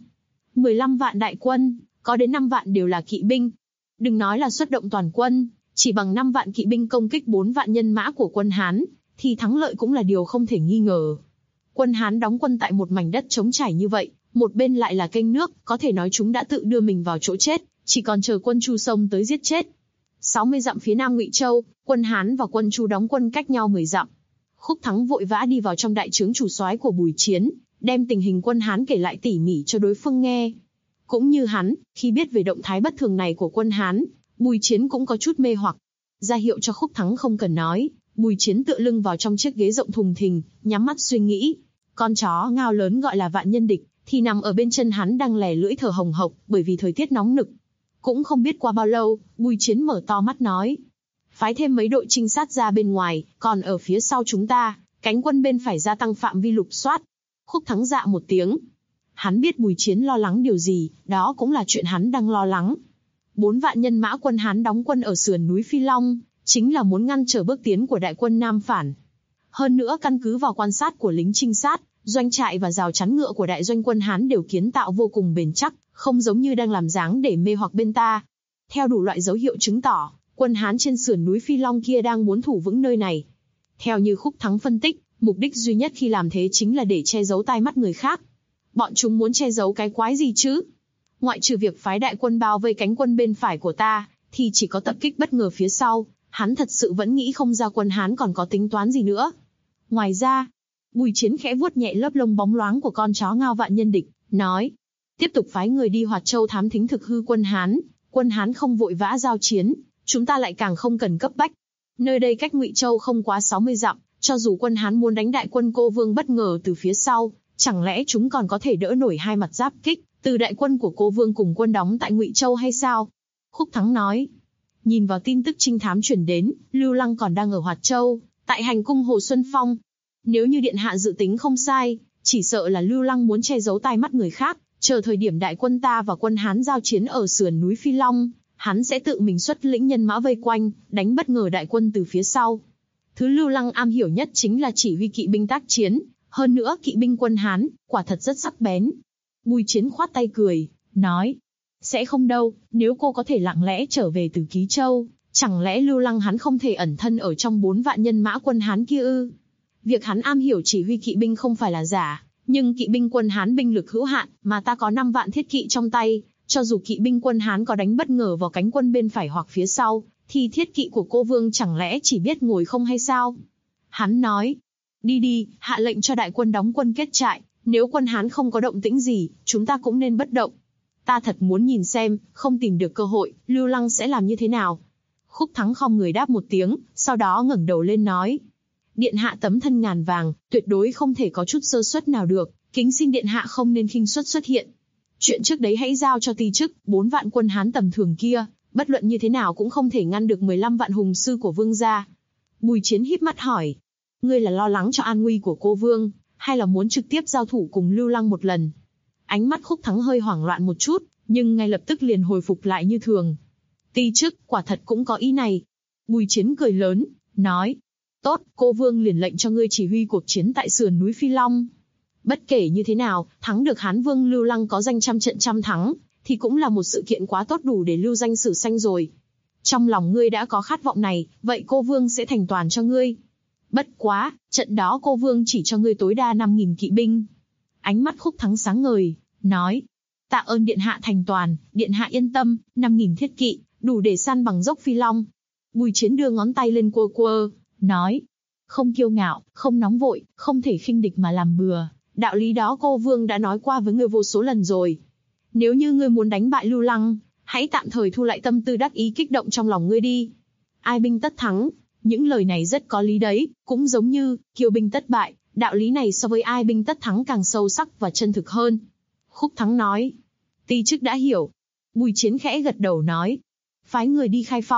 15 vạn đại quân, có đến 5 vạn đều là kỵ binh. Đừng nói là xuất động toàn quân, chỉ bằng 5 vạn kỵ binh công kích 4 vạn nhân mã của quân Hán, thì thắng lợi cũng là điều không thể nghi ngờ. Quân Hán đóng quân tại một mảnh đất trống trải như vậy, một bên lại là kênh nước, có thể nói chúng đã tự đưa mình vào chỗ chết, chỉ còn chờ quân Chu xông tới giết chết. 60 dặm phía nam Ngụy Châu, quân Hán và quân Chu đóng quân cách nhau 10 dặm. Khúc Thắng vội vã đi vào trong đại trướng chủ soái của Bùi Chiến, đem tình hình quân Hán kể lại tỉ mỉ cho đối phương nghe. Cũng như hắn, khi biết về động thái bất thường này của quân Hán, Bùi Chiến cũng có chút mê hoặc. Ra hiệu cho Khúc Thắng không cần nói, Bùi Chiến tựa lưng vào trong chiếc ghế rộng thùng thình, nhắm mắt suy nghĩ. Con chó ngao lớn gọi là Vạn Nhân Địch, thì nằm ở bên chân hắn đang lè lưỡi thở hồng hộc, bởi vì thời tiết nóng nực. Cũng không biết qua bao lâu, Bùi Chiến mở to mắt nói: phái thêm mấy đội trinh sát ra bên ngoài, còn ở phía sau chúng ta, cánh quân bên phải gia tăng phạm vi lục soát. Khúc Thắng dạ một tiếng. Hắn biết Bùi Chiến lo lắng điều gì, đó cũng là chuyện hắn đang lo lắng. 4 vạn nhân mã quân Hán đóng quân ở sườn núi Phi Long, chính là muốn ngăn trở bước tiến của đại quân Nam phản. Hơn nữa căn cứ vào quan sát của lính trinh sát, doanh trại và rào chắn ngựa của đại doanh quân Hán đều kiến tạo vô cùng bền chắc, không giống như đang làm dáng để mê hoặc bên ta. Theo đủ loại dấu hiệu chứng tỏ, quân Hán trên sườn núi Phi Long kia đang muốn thủ vững nơi này. Theo như Khúc Thắng phân tích, mục đích duy nhất khi làm thế chính là để che giấu tai mắt người khác. Bọn chúng muốn che giấu cái quái gì chứ? Ngoại trừ việc phái đại quân bao vây cánh quân bên phải của ta, thì chỉ có tập kích bất ngờ phía sau. Hắn thật sự vẫn nghĩ không ra quân Hán còn có tính toán gì nữa. Ngoài ra, Bùi Chiến khẽ vuốt nhẹ lớp lông bóng loáng của con chó ngao Vạn Nhân Địch, nói: tiếp tục phái người đi Hoạt Châu thám thính thực hư quân Hán. Quân Hán không vội vã giao chiến, chúng ta lại càng không cần cấp bách. Nơi đây cách Ngụy Châu không quá 60 dặm, cho dù quân Hán muốn đánh đại quân Cô Vương bất ngờ từ phía sau, chẳng lẽ chúng còn có thể đỡ nổi hai mặt giáp kích từ đại quân của Cô Vương cùng quân đóng tại Ngụy Châu hay sao? Khúc Thắng nói. Nhìn vào tin tức trinh thám chuyển đến, Lưu Lăng còn đang ở Hoạt Châu, tại hành cung Hồ Xuân Phong. Nếu như điện hạ dự tính không sai, chỉ sợ là Lưu Lăng muốn che giấu tai mắt người khác, chờ thời điểm đại quân ta và quân Hán giao chiến ở sườn núi Phi Long, hắn sẽ tự mình xuất lĩnh nhân mã vây quanh, đánh bất ngờ đại quân từ phía sau. Thứ Lưu Lăng am hiểu nhất chính là chỉ huy kỵ binh tác chiến, hơn nữa kỵ binh quân Hán, quả thật rất sắc bén. Bùi Chiến khoát tay cười, nói: sẽ không đâu, nếu cô có thể lặng lẽ trở về từ Ký Châu, chẳng lẽ Lưu Lăng hắn không thể ẩn thân ở trong 4 vạn nhân mã quân Hán kia ư? Việc hắn am hiểu chỉ huy kỵ binh không phải là giả, nhưng kỵ binh quân Hán binh lực hữu hạn, mà ta có 5 vạn thiết kỵ trong tay, cho dù kỵ binh quân Hán có đánh bất ngờ vào cánh quân bên phải hoặc phía sau, thì thiết kỵ của cô Vương chẳng lẽ chỉ biết ngồi không hay sao? Hắn nói: đi, hạ lệnh cho đại quân đóng quân kết trại, nếu quân Hán không có động tĩnh gì, chúng ta cũng nên bất động. Ta thật muốn nhìn xem, không tìm được cơ hội, Lưu Lăng sẽ làm như thế nào. Khúc Thắng khom người đáp một tiếng, sau đó ngẩng đầu lên nói: điện hạ tấm thân ngàn vàng, tuyệt đối không thể có chút sơ suất nào được, kính xin điện hạ không nên khinh suất xuất hiện. Chuyện trước đấy hãy giao cho ti chức, 4 vạn quân Hán tầm thường kia, bất luận như thế nào cũng không thể ngăn được 15 vạn hùng sư của Vương gia. Bùi Chiến híp mắt hỏi: ngươi là lo lắng cho an nguy của cô Vương, hay là muốn trực tiếp giao thủ cùng Lưu Lăng một lần? Ánh mắt Khúc Thắng hơi hoảng loạn một chút, nhưng ngay lập tức liền hồi phục lại như thường. Ti chức, quả thật cũng có ý này. Bùi Chiến cười lớn, nói: tốt, cô Vương liền lệnh cho ngươi chỉ huy cuộc chiến tại sườn núi Phi Long. Bất kể như thế nào, thắng được Hán Vương Lưu Lăng có danh trăm trận trăm thắng, thì cũng là một sự kiện quá tốt đủ để lưu danh sử xanh rồi. Trong lòng ngươi đã có khát vọng này, vậy cô Vương sẽ thành toàn cho ngươi. Bất quá, trận đó cô Vương chỉ cho ngươi tối đa 5.000 kỵ binh. Ánh mắt Khúc Thắng sáng ngời, nói: tạ ơn điện hạ thành toàn, điện hạ yên tâm, 5.000 thiết kỵ, đủ để săn bằng dốc Phi Long. Bùi Chiến đưa ngón tay lên quơ, nói: không kiêu ngạo, không nóng vội, không thể khinh địch mà làm bừa. Đạo lý đó cô Vương đã nói qua với ngươi vô số lần rồi. Nếu như ngươi muốn đánh bại Lưu Lăng, hãy tạm thời thu lại tâm tư đắc ý kích động trong lòng ngươi đi. Ai binh tất thắng, những lời này rất có lý đấy, cũng giống như kiêu binh tất bại, đạo lý này so với ai binh tất thắng càng sâu sắc và chân thực hơn. Khúc Thắng nói: ti chức đã hiểu. Bùi Chiến khẽ gật đầu nói: phái người đi Khai Phong,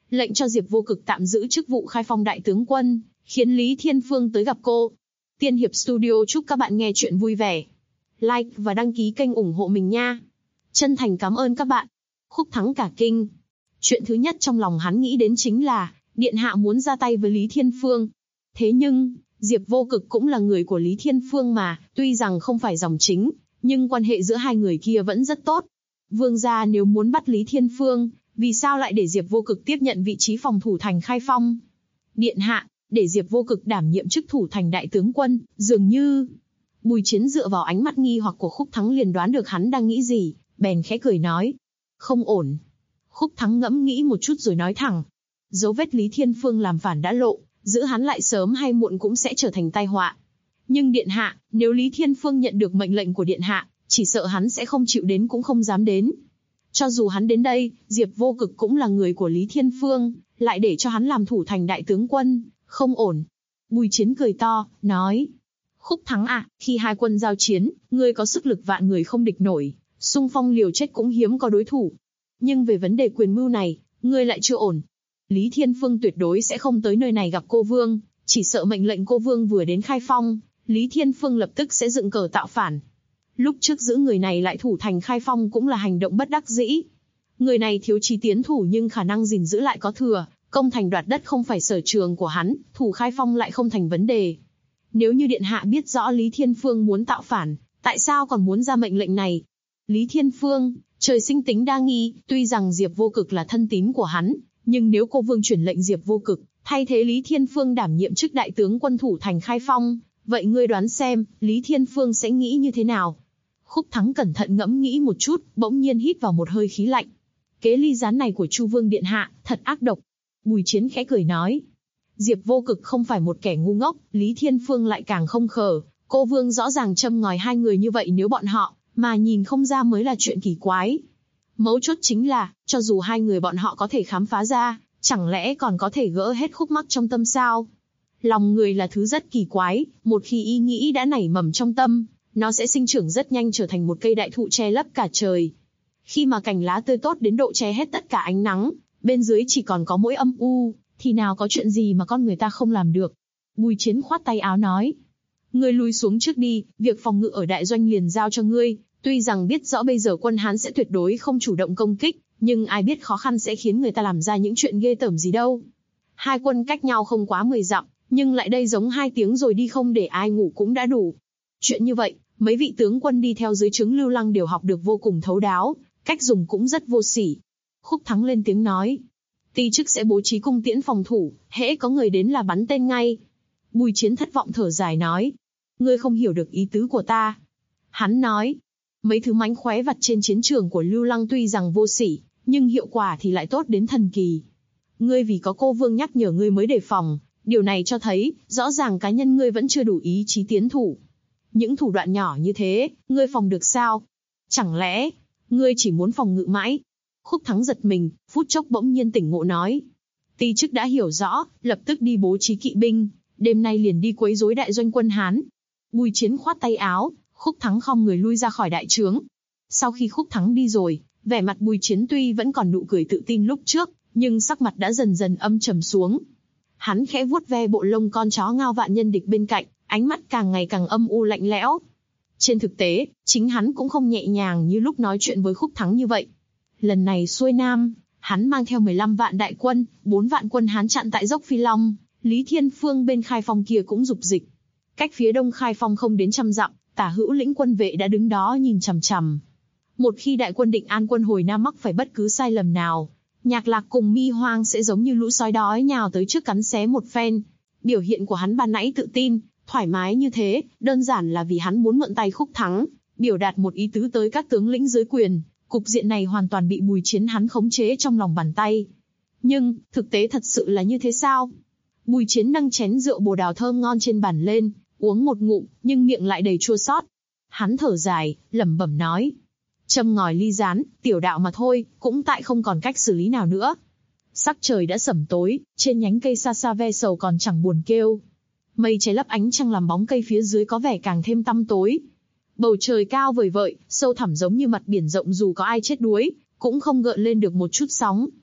lệnh cho Diệp Vô Cực tạm giữ chức vụ Khai Phong đại tướng quân, khiến Lý Thiên Phương tới gặp cô. Tiên Hiệp Studio chúc các bạn nghe chuyện vui vẻ. Like và đăng ký kênh ủng hộ mình nha. Chân thành cảm ơn các bạn. Khúc Thắng cả kinh. Chuyện thứ nhất trong lòng hắn nghĩ đến chính là, Điện Hạ muốn ra tay với Lý Thiên Phương. Thế nhưng, Diệp Vô Cực cũng là người của Lý Thiên Phương mà, tuy rằng không phải dòng chính, nhưng quan hệ giữa hai người kia vẫn rất tốt. Vương gia nếu muốn bắt Lý Thiên Phương, vì sao lại để Diệp Vô Cực tiếp nhận vị trí phòng thủ thành Khai Phong? Điện Hạ, để Diệp Vô Cực đảm nhiệm chức thủ thành đại tướng quân, dường như... Bùi Chiến dựa vào ánh mắt nghi hoặc của Khúc Thắng liền đoán được hắn đang nghĩ gì, bèn khẽ cười nói. Không ổn. Khúc Thắng ngẫm nghĩ một chút rồi nói thẳng. Dấu vết Lý Thiên Phương làm phản đã lộ, giữ hắn lại sớm hay muộn cũng sẽ trở thành tai họa. Nhưng Điện Hạ, nếu Lý Thiên Phương nhận được mệnh lệnh của Điện Hạ, chỉ sợ hắn sẽ không chịu đến cũng không dám đến. Cho dù hắn đến đây, Diệp Vô Cực cũng là người của Lý Thiên Phương, lại để cho hắn làm thủ thành đại tướng quân, không ổn. Bùi Chiến cười to, nói. Khúc Thắng à, khi hai quân giao chiến, ngươi có sức lực vạn người không địch nổi, xung phong liều chết cũng hiếm có đối thủ. Nhưng về vấn đề quyền mưu này, ngươi lại chưa ổn. Lý Thiên Phương tuyệt đối sẽ không tới nơi này gặp cô Vương, chỉ sợ mệnh lệnh cô Vương vừa đến Khai Phong, Lý Thiên Phương lập tức sẽ dựng cờ tạo phản. Lúc trước giữ người này lại thủ thành Khai Phong cũng là hành động bất đắc dĩ. Người này thiếu chí tiến thủ nhưng khả năng gìn giữ lại có thừa, công thành đoạt đất không phải sở trường của hắn, thủ Khai Phong lại không thành vấn đề. Nếu như Điện Hạ biết rõ Lý Thiên Phương muốn tạo phản, tại sao còn muốn ra mệnh lệnh này? Lý Thiên Phương, trời sinh tính đa nghi, tuy rằng Diệp Vô Cực là thân tín của hắn, nhưng nếu cô Vương chuyển lệnh Diệp Vô Cực, thay thế Lý Thiên Phương đảm nhiệm chức đại tướng quân thủ thành Khai Phong, vậy ngươi đoán xem, Lý Thiên Phương sẽ nghĩ như thế nào? Khúc Thắng cẩn thận ngẫm nghĩ một chút, bỗng nhiên hít vào một hơi khí lạnh. Kế ly gián này của Chu Vương Điện Hạ, thật ác độc. Bùi Chiến khẽ cười nói. Diệp Vô Cực không phải một kẻ ngu ngốc, Lý Thiên Phương lại càng không khờ. Cô Vương rõ ràng châm ngòi hai người như vậy, nếu bọn họ mà nhìn không ra mới là chuyện kỳ quái. Mấu chốt chính là, cho dù hai người bọn họ có thể khám phá ra, chẳng lẽ còn có thể gỡ hết khúc mắc trong tâm sao? Lòng người là thứ rất kỳ quái, một khi ý nghĩ đã nảy mầm trong tâm, nó sẽ sinh trưởng rất nhanh trở thành một cây đại thụ che lấp cả trời. Khi mà cành lá tươi tốt đến độ che hết tất cả ánh nắng, bên dưới chỉ còn có mỗi âm u, thì nào có chuyện gì mà con người ta không làm được. Bùi Chiến khoát tay áo nói. Ngươi lui xuống trước đi, việc phòng ngự ở đại doanh liền giao cho ngươi. Tuy rằng biết rõ bây giờ quân Hán sẽ tuyệt đối không chủ động công kích, nhưng ai biết khó khăn sẽ khiến người ta làm ra những chuyện ghê tởm gì đâu. Hai quân cách nhau không quá 10 dặm, nhưng lại đây giống 2 tiếng rồi đi không để ai ngủ cũng đã đủ. Chuyện như vậy, mấy vị tướng quân đi theo dưới trướng Lưu Lăng đều học được vô cùng thấu đáo, cách dùng cũng rất vô sỉ. Khúc Thắng lên tiếng nói. Ti chức sẽ bố trí cung tiễn phòng thủ, hễ có người đến là bắn tên ngay. Bùi Chiến thất vọng thở dài nói. Ngươi không hiểu được ý tứ của ta. Hắn nói. Mấy thứ mánh khóe vặt trên chiến trường của Lưu Lăng tuy rằng vô sỉ, nhưng hiệu quả thì lại tốt đến thần kỳ. Ngươi vì có cô Vương nhắc nhở ngươi mới đề phòng, điều này cho thấy, rõ ràng cá nhân ngươi vẫn chưa đủ ý chí tiến thủ. Những thủ đoạn nhỏ như thế, ngươi phòng được sao? Chẳng lẽ, ngươi chỉ muốn phòng ngự mãi? Khúc Thắng giật mình, phút chốc bỗng nhiên tỉnh ngộ nói. Ti chức đã hiểu rõ, lập tức đi bố trí kỵ binh, đêm nay liền đi quấy rối đại doanh quân Hán. Bùi Chiến khoát tay áo, Khúc Thắng khom người lui ra khỏi đại trướng. Sau khi Khúc Thắng đi rồi, vẻ mặt Bùi Chiến tuy vẫn còn nụ cười tự tin lúc trước, nhưng sắc mặt đã dần dần âm trầm xuống. Hắn khẽ vuốt ve bộ lông con chó Ngao Vạn Nhân Địch bên cạnh, ánh mắt càng ngày càng âm u lạnh lẽo. Trên thực tế, chính hắn cũng không nhẹ nhàng như lúc nói chuyện với Khúc Thắng như vậy. Lần này xuôi Nam, hắn mang theo 15 vạn đại quân, 4 vạn quân Hán chặn tại dốc Phi Long, Lý Thiên Phương bên Khai Phong kia cũng dục dịch. Cách phía đông Khai Phong không đến 100 dặm, Tả Hữu lĩnh quân vệ đã đứng đó nhìn chằm chằm. Một khi đại quân Định An quân hồi Nam mắc phải bất cứ sai lầm nào, Nhạc Lạc cùng Mi Hoang sẽ giống như lũ sói đói nhào tới trước cắn xé một phen. Biểu hiện của hắn ban nãy tự tin, thoải mái như thế, đơn giản là vì hắn muốn mượn tay Khúc Thắng, biểu đạt một ý tứ tới các tướng lĩnh dưới quyền. Cục diện này hoàn toàn bị Bùi Chiến hắn khống chế trong lòng bàn tay. Nhưng, thực tế thật sự là như thế sao? Bùi Chiến nâng chén rượu bồ đào thơm ngon trên bàn lên, uống một ngụm, nhưng miệng lại đầy chua xót. Hắn thở dài, lẩm bẩm nói. Châm ngòi ly gián, tiểu đạo mà thôi, cũng tại không còn cách xử lý nào nữa. Sắc trời đã sẩm tối, trên nhánh cây xa xa ve sầu còn chẳng buồn kêu. Mây che lấp ánh trăng làm bóng cây phía dưới có vẻ càng thêm tăm tối. Bầu trời cao vời vợi, sâu thẳm giống như mặt biển rộng, dù có ai chết đuối, cũng không gợn lên được một chút sóng.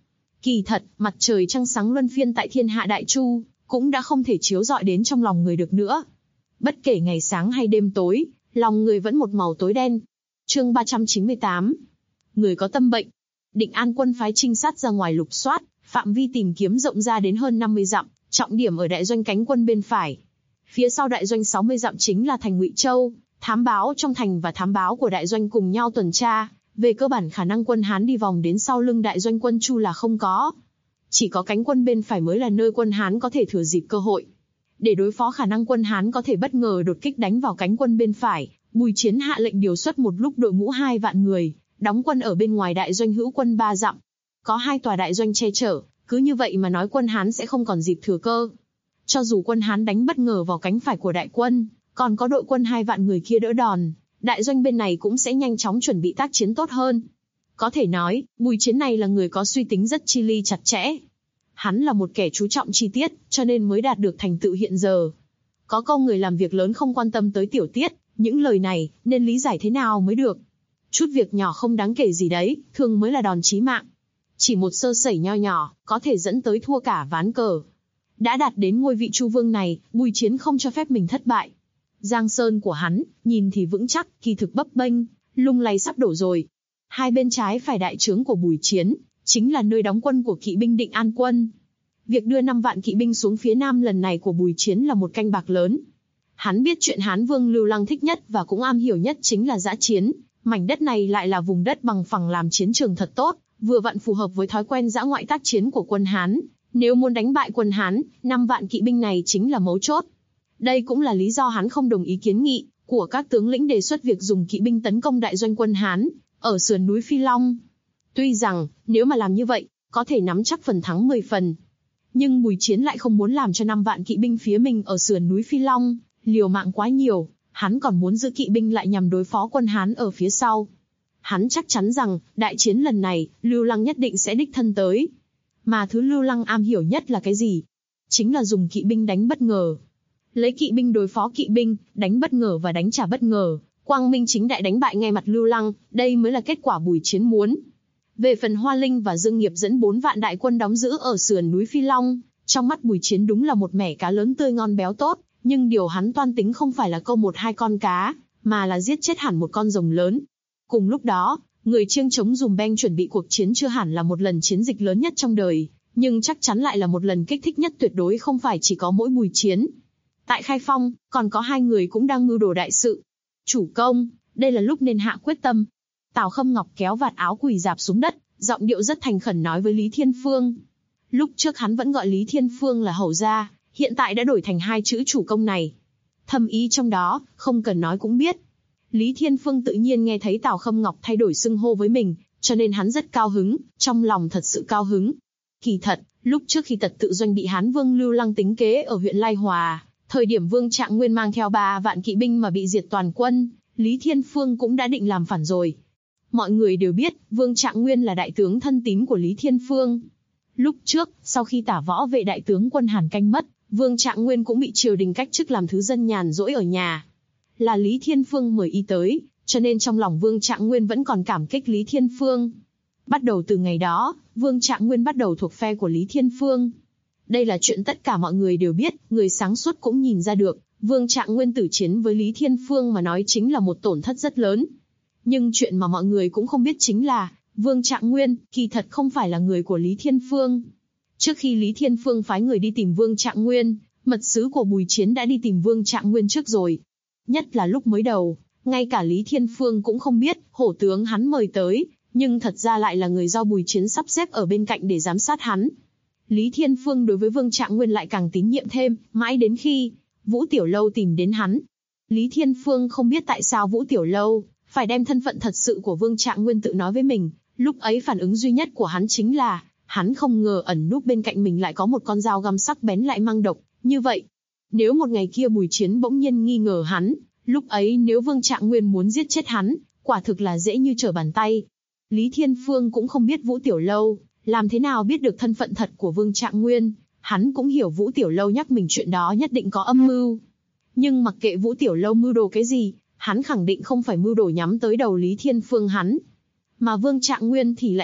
Kỳ thật, mặt trời trăng sáng luân phiên tại thiên hạ đại chu, cũng đã không thể chiếu rọi đến trong lòng người được nữa. Bất kể ngày sáng hay đêm tối, lòng người vẫn một màu tối đen. Chương 398. Người có tâm bệnh. Định An quân phái trinh sát ra ngoài lục soát, phạm vi tìm kiếm rộng ra đến hơn 50 dặm, trọng điểm ở đại doanh cánh quân bên phải. Phía sau đại doanh 60 dặm chính là thành Ngụy Châu, thám báo trong thành và thám báo của đại doanh cùng nhau tuần tra. Về cơ bản khả năng quân Hán đi vòng đến sau lưng đại doanh quân Chu là không có. Chỉ có cánh quân bên phải mới là nơi quân Hán có thể thừa dịp cơ hội. Để đối phó khả năng quân Hán có thể bất ngờ đột kích đánh vào cánh quân bên phải, Bùi Chiến hạ lệnh điều xuất một lúc đội ngũ 2 vạn người, đóng quân ở bên ngoài đại doanh hữu quân 3 dặm. Có 2 tòa đại doanh che chở, cứ như vậy mà nói quân Hán sẽ không còn dịp thừa cơ. Cho dù quân Hán đánh bất ngờ vào cánh phải của đại quân, còn có đội quân 2 vạn người kia đỡ đòn, đại doanh bên này cũng sẽ nhanh chóng chuẩn bị tác chiến tốt hơn. Có thể nói, Bùi Chiến này là người có suy tính rất chi li chặt chẽ. Hắn là một kẻ chú trọng chi tiết, cho nên mới đạt được thành tựu hiện giờ. Có câu người làm việc lớn không quan tâm tới tiểu tiết, những lời này nên lý giải thế nào mới được. Chút việc nhỏ không đáng kể gì đấy, thường mới là đòn chí mạng. Chỉ một sơ sẩy nho nhỏ, có thể dẫn tới thua cả ván cờ. Đã đạt đến ngôi vị Chu Vương này, Bùi Chiến không cho phép mình thất bại. Giang sơn của hắn, nhìn thì vững chắc, kỳ thực bấp bênh, lung lay sắp đổ rồi. Hai bên trái phải đại trướng của Bùi Chiến, chính là nơi đóng quân của kỵ binh Định An quân. Việc đưa 5 vạn kỵ binh xuống phía nam lần này của Bùi Chiến là một canh bạc lớn. Hắn biết chuyện Hán Vương Lưu Lăng thích nhất và cũng am hiểu nhất chính là dã chiến. Mảnh đất này lại là vùng đất bằng phẳng làm chiến trường thật tốt, vừa vặn phù hợp với thói quen dã ngoại tác chiến của quân Hán. Nếu muốn đánh bại quân Hán, 5 vạn kỵ binh này chính là mấu chốt. Đây cũng là lý do hắn không đồng ý kiến nghị của các tướng lĩnh đề xuất việc dùng kỵ binh tấn công đại doanh quân Hán ở sườn núi Phi Long. Tuy rằng, nếu mà làm như vậy, có thể nắm chắc phần thắng 10 phần. Nhưng Bùi Chiến lại không muốn làm cho 5 vạn kỵ binh phía mình ở sườn núi Phi Long liều mạng quá nhiều, hắn còn muốn giữ kỵ binh lại nhằm đối phó quân Hán ở phía sau. Hắn chắc chắn rằng, đại chiến lần này, Lưu Lăng nhất định sẽ đích thân tới. Mà thứ Lưu Lăng am hiểu nhất là cái gì? Chính là dùng kỵ binh đánh bất ngờ. Lấy kỵ binh đối phó kỵ binh, đánh bất ngờ và đánh trả bất ngờ, quang minh chính đại đánh bại ngay mặt Lưu Lăng, đây mới là kết quả Bùi Chiến muốn. Về phần Hoa Linh và Dương Nghiệp dẫn 4 vạn đại quân đóng giữ ở sườn núi Phi Long, trong mắt Bùi Chiến đúng là một mẻ cá lớn tươi ngon béo tốt, nhưng điều hắn toan tính không phải là câu 1-2 con cá, mà là giết chết hẳn một con rồng lớn. Cùng lúc đó, người chiêng chống dùm beng chuẩn bị cuộc chiến chưa hẳn là một lần chiến dịch lớn nhất trong đời, nhưng chắc chắn lại là một lần kích thích nhất tuyệt đối không phải chỉ có mỗi Bùi Chiến. Tại Khai Phong, còn có 2 người cũng đang mưu đồ đại sự. Chủ công, đây là lúc nên hạ quyết tâm. Tào Khâm Ngọc kéo vạt áo quỳ rạp xuống đất, giọng điệu rất thành khẩn nói với Lý Thiên Phương. Lúc trước hắn vẫn gọi Lý Thiên Phương là hầu gia, hiện tại đã đổi thành 2 chữ chủ công này. Thâm ý trong đó, không cần nói cũng biết. Lý Thiên Phương tự nhiên nghe thấy Tào Khâm Ngọc thay đổi xưng hô với mình, cho nên hắn rất cao hứng, trong lòng thật sự cao hứng. Kỳ thật, lúc trước khi Tật Tự Doanh bị Hán Vương Lưu Lăng tính kế ở huyện Lai Hòa, thời điểm Vương Trạng Nguyên mang theo 3 vạn kỵ binh mà bị diệt toàn quân, Lý Thiên Phương cũng đã định làm phản rồi. Mọi người đều biết, Vương Trạng Nguyên là đại tướng thân tín của Lý Thiên Phương. Lúc trước, sau khi Tả Võ Vệ đại tướng quân Hàn Canh mất, Vương Trạng Nguyên cũng bị triều đình cách chức làm thứ dân nhàn rỗi ở nhà. Là Lý Thiên Phương mời y tới, cho nên trong lòng Vương Trạng Nguyên vẫn còn cảm kích Lý Thiên Phương. Bắt đầu từ ngày đó, Vương Trạng Nguyên bắt đầu thuộc phe của Lý Thiên Phương. Đây là chuyện tất cả mọi người đều biết, người sáng suốt cũng nhìn ra được, Vương Trạng Nguyên tử chiến với Lý Thiên Phương mà nói chính là một tổn thất rất lớn. Nhưng chuyện mà mọi người cũng không biết chính là, Vương Trạng Nguyên, kỳ thật không phải là người của Lý Thiên Phương. Trước khi Lý Thiên Phương phái người đi tìm Vương Trạng Nguyên, mật sứ của Bùi Chiến đã đi tìm Vương Trạng Nguyên trước rồi. Nhất là lúc mới đầu, ngay cả Lý Thiên Phương cũng không biết, hổ tướng hắn mời tới, nhưng thật ra lại là người do Bùi Chiến sắp xếp ở bên cạnh để giám sát hắn. Lý Thiên Phương đối với Vương Trạng Nguyên lại càng tín nhiệm thêm, mãi đến khi Vũ Tiểu Lâu tìm đến hắn. Lý Thiên Phương không biết tại sao Vũ Tiểu Lâu phải đem thân phận thật sự của Vương Trạng Nguyên tự nói với mình, lúc ấy phản ứng duy nhất của hắn chính là, hắn không ngờ ẩn núp bên cạnh mình lại có một con dao găm sắc bén lại mang độc, như vậy. Nếu một ngày kia Bùi Chiến bỗng nhiên nghi ngờ hắn, lúc ấy nếu Vương Trạng Nguyên muốn giết chết hắn, quả thực là dễ như trở bàn tay. Lý Thiên Phương cũng không biết Vũ Tiểu Lâu làm thế nào biết được thân phận thật của Vương Trạng Nguyên, hắn cũng hiểu Vũ Tiểu Lâu nhắc mình chuyện đó nhất định có âm mưu. Nhưng mặc kệ Vũ Tiểu Lâu mưu đồ cái gì, hắn khẳng định không phải mưu đồ nhắm tới đầu Lý Thiên Phương hắn. Mà Vương Trạng Nguyên thì lại khác,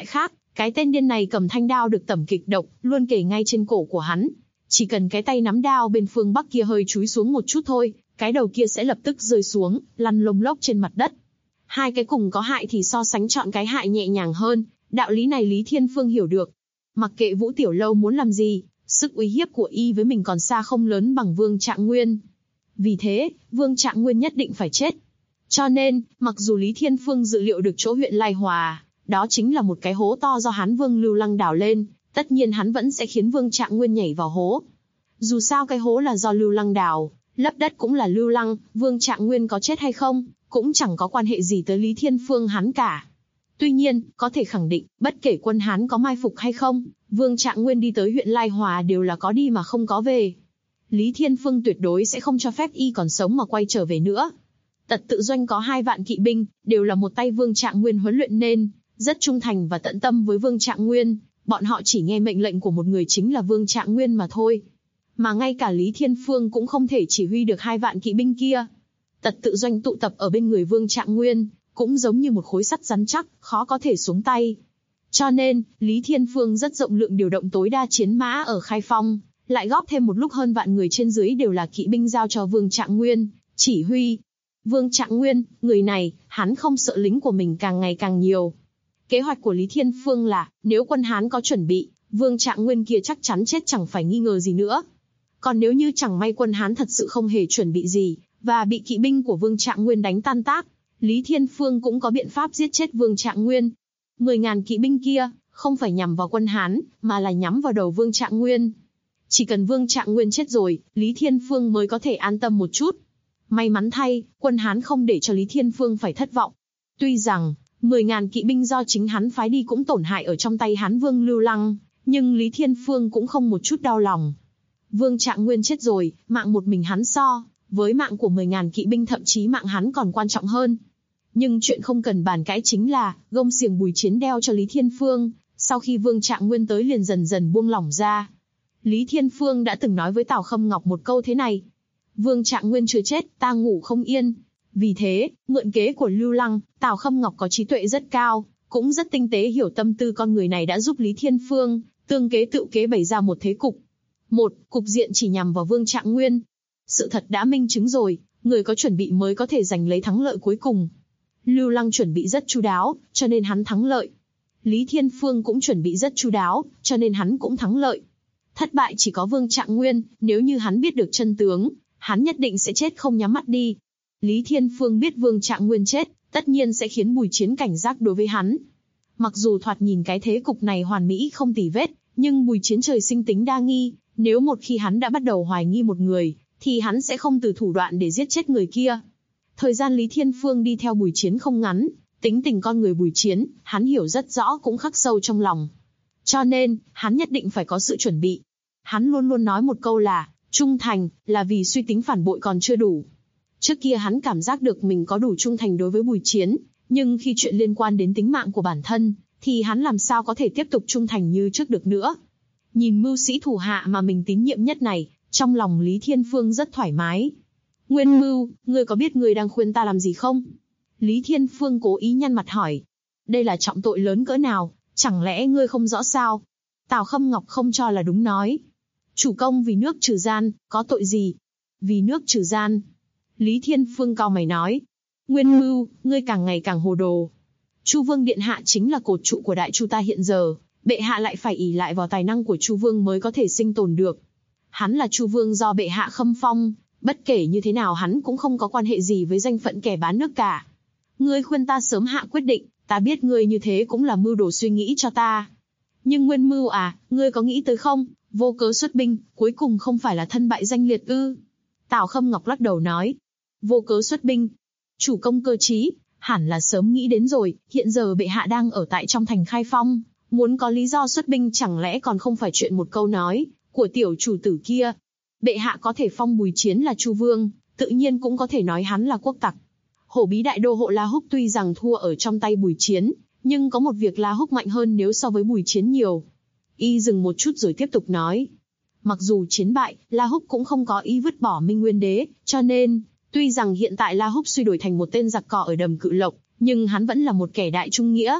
Cái tên điên này cầm thanh đao được tẩm kịch độc, luôn kề ngay trên cổ của hắn. Chỉ cần cái tay nắm đao bên phương bắc kia hơi chúi xuống một chút thôi, cái đầu kia sẽ lập tức rơi xuống, lăn lông lốc trên mặt đất. Hai cái cùng có hại thì so sánh chọn cái hại nhẹ nhàng hơn, đạo lý này Lý Thiên Phương hiểu được. Mặc kệ Vũ Tiểu Lâu muốn làm gì, sức uy hiếp của y với mình còn xa không lớn bằng Vương Trạng Nguyên. Vì thế, Vương Trạng Nguyên nhất định phải chết. Cho nên, mặc dù Lý Thiên Phương dự liệu được chỗ huyện Lai Hòa, đó chính là một cái hố to do Hán Vương Lưu Lăng đào lên, tất nhiên hắn vẫn sẽ khiến Vương Trạng Nguyên nhảy vào hố. Dù sao cái hố là do Lưu Lăng đào, lấp đất cũng là Lưu Lăng, Vương Trạng Nguyên có chết hay không, cũng chẳng có quan hệ gì tới Lý Thiên Phương hắn cả. Tuy nhiên, có thể khẳng định, bất kể quân Hán có mai phục hay không, Vương Trạng Nguyên đi tới huyện Lai Hòa đều là có đi mà không có về. Lý Thiên Phương tuyệt đối sẽ không cho phép y còn sống mà quay trở về nữa. Tật Tự Doanh có 2 vạn kỵ binh, đều là một tay Vương Trạng Nguyên huấn luyện nên, rất trung thành và tận tâm với Vương Trạng Nguyên, bọn họ chỉ nghe mệnh lệnh của một người chính là Vương Trạng Nguyên mà thôi. Mà ngay cả Lý Thiên Phương cũng không thể chỉ huy được 2 vạn kỵ binh kia. Tật Tự Doanh tụ tập ở bên người Vương Trạng Nguyên, cũng giống như một khối sắt rắn chắc, khó có thể xuống tay. Cho nên, Lý Thiên Phương rất rộng lượng điều động tối đa chiến mã ở Khai Phong, lại góp thêm một lúc hơn vạn người trên dưới đều là kỵ binh giao cho Vương Trạng Nguyên chỉ huy. Vương Trạng Nguyên, người này, hắn không sợ lính của mình càng ngày càng nhiều. Kế hoạch của Lý Thiên Phương là, nếu quân Hán có chuẩn bị, Vương Trạng Nguyên kia chắc chắn chết chẳng phải nghi ngờ gì nữa. Còn nếu như chẳng may quân Hán thật sự không hề chuẩn bị gì, và bị kỵ binh của Vương Trạng Nguyên đánh tan tác, Lý Thiên Phương cũng có biện pháp giết chết Vương Trạng Nguyên. 10.000 kỵ binh kia, không phải nhắm vào quân Hán, mà là nhắm vào đầu Vương Trạng Nguyên. Chỉ cần Vương Trạng Nguyên chết rồi, Lý Thiên Phương mới có thể an tâm một chút. May mắn thay, quân Hán không để cho Lý Thiên Phương phải thất vọng. Tuy rằng, 10.000 kỵ binh do chính hắn phái đi cũng tổn hại ở trong tay Hán Vương Lưu Lăng, nhưng Lý Thiên Phương cũng không một chút đau lòng. Vương Trạng Nguyên chết rồi, mạng một mình hắn so, với mạng của 10.000 kỵ binh thậm chí mạng hắn còn quan trọng hơn. Nhưng chuyện không cần bàn cãi chính là, gông xiềng Bùi Chiến đeo cho Lý Thiên Phương, sau khi Vương Trạng Nguyên tới liền dần dần buông lỏng ra. Lý Thiên Phương đã từng nói với Tào Khâm Ngọc một câu thế này: Vương Trạng Nguyên chưa chết, ta ngủ không yên. Vì thế, mượn kế của Lưu Lăng, Tào Khâm Ngọc có trí tuệ rất cao, cũng rất tinh tế hiểu tâm tư con người này đã giúp Lý Thiên Phương, tương kế tự kế bày ra một thế cục. Một cục diện chỉ nhằm vào Vương Trạng Nguyên. Sự thật đã minh chứng rồi, người có chuẩn bị mới có thể giành lấy thắng lợi cuối cùng. Lưu Lăng chuẩn bị rất chu đáo, cho nên hắn thắng lợi. Lý Thiên Phương cũng chuẩn bị rất chu đáo, cho nên hắn cũng thắng lợi. Thất bại chỉ có Vương Trạng Nguyên, nếu như hắn biết được chân tướng, hắn nhất định sẽ chết không nhắm mắt đi. Lý Thiên Phương biết Vương Trạng Nguyên chết, tất nhiên sẽ khiến Bùi Chiến cảnh giác đối với hắn. Mặc dù thoạt nhìn cái thế cục này hoàn mỹ không tì vết, nhưng Bùi Chiến trời sinh tính đa nghi, nếu một khi hắn đã bắt đầu hoài nghi một người, thì hắn sẽ không từ thủ đoạn để giết chết người kia. Thời gian Lý Thiên Phương đi theo Bùi Chiến không ngắn, tính tình con người Bùi Chiến, hắn hiểu rất rõ cũng khắc sâu trong lòng. Cho nên, hắn nhất định phải có sự chuẩn bị. Hắn luôn luôn nói một câu là, trung thành, là vì suy tính phản bội còn chưa đủ. Trước kia hắn cảm giác được mình có đủ trung thành đối với Bùi Chiến, nhưng khi chuyện liên quan đến tính mạng của bản thân, thì hắn làm sao có thể tiếp tục trung thành như trước được nữa. Nhìn mưu sĩ thủ hạ mà mình tín nhiệm nhất này, trong lòng Lý Thiên Phương rất thoải mái. Nguyên Mưu, ngươi có biết ngươi đang khuyên ta làm gì không? Lý Thiên Phương cố ý nhăn mặt hỏi. Đây là trọng tội lớn cỡ nào, chẳng lẽ ngươi không rõ sao? Tào Khâm Ngọc không cho là đúng nói. Chủ công vì nước trừ gian, có tội gì? Vì nước trừ gian. Lý Thiên Phương cau mày nói. Nguyên Mưu, ngươi càng ngày càng hồ đồ. Chu Vương Điện Hạ chính là cột trụ của Đại Chu ta hiện giờ, bệ hạ lại phải ỷ lại vào tài năng của Chu Vương mới có thể sinh tồn được. Hắn là Chu Vương do bệ hạ khâm phong, bất kể như thế nào hắn cũng không có quan hệ gì với danh phận kẻ bán nước cả. Ngươi khuyên ta sớm hạ quyết định, ta biết ngươi như thế cũng là mưu đồ suy nghĩ cho ta. Nhưng Nguyên Mưu à, ngươi có nghĩ tới không, vô cớ xuất binh, cuối cùng không phải là thân bại danh liệt ư? Tào Khâm Ngọc lắc đầu nói. Vô cớ xuất binh. Chủ công cơ trí, hẳn là sớm nghĩ đến rồi, hiện giờ bệ hạ đang ở tại trong thành Khai Phong, muốn có lý do xuất binh chẳng lẽ còn không phải chuyện một câu nói của tiểu chủ tử kia. Bệ hạ có thể phong Bùi Chiến là Chu Vương, tự nhiên cũng có thể nói hắn là quốc tặc. Hổ Bí đại đô hộ La Húc tuy rằng thua ở trong tay Bùi Chiến, nhưng có một việc La Húc mạnh hơn nếu so với Bùi Chiến nhiều. Y dừng một chút rồi tiếp tục nói. Mặc dù chiến bại, La Húc cũng không có ý vứt bỏ Minh Nguyên Đế, cho nên, tuy rằng hiện tại La Húc suy đổi thành một tên giặc cỏ ở Đầm Cự Lộc, nhưng hắn vẫn là một kẻ đại trung nghĩa.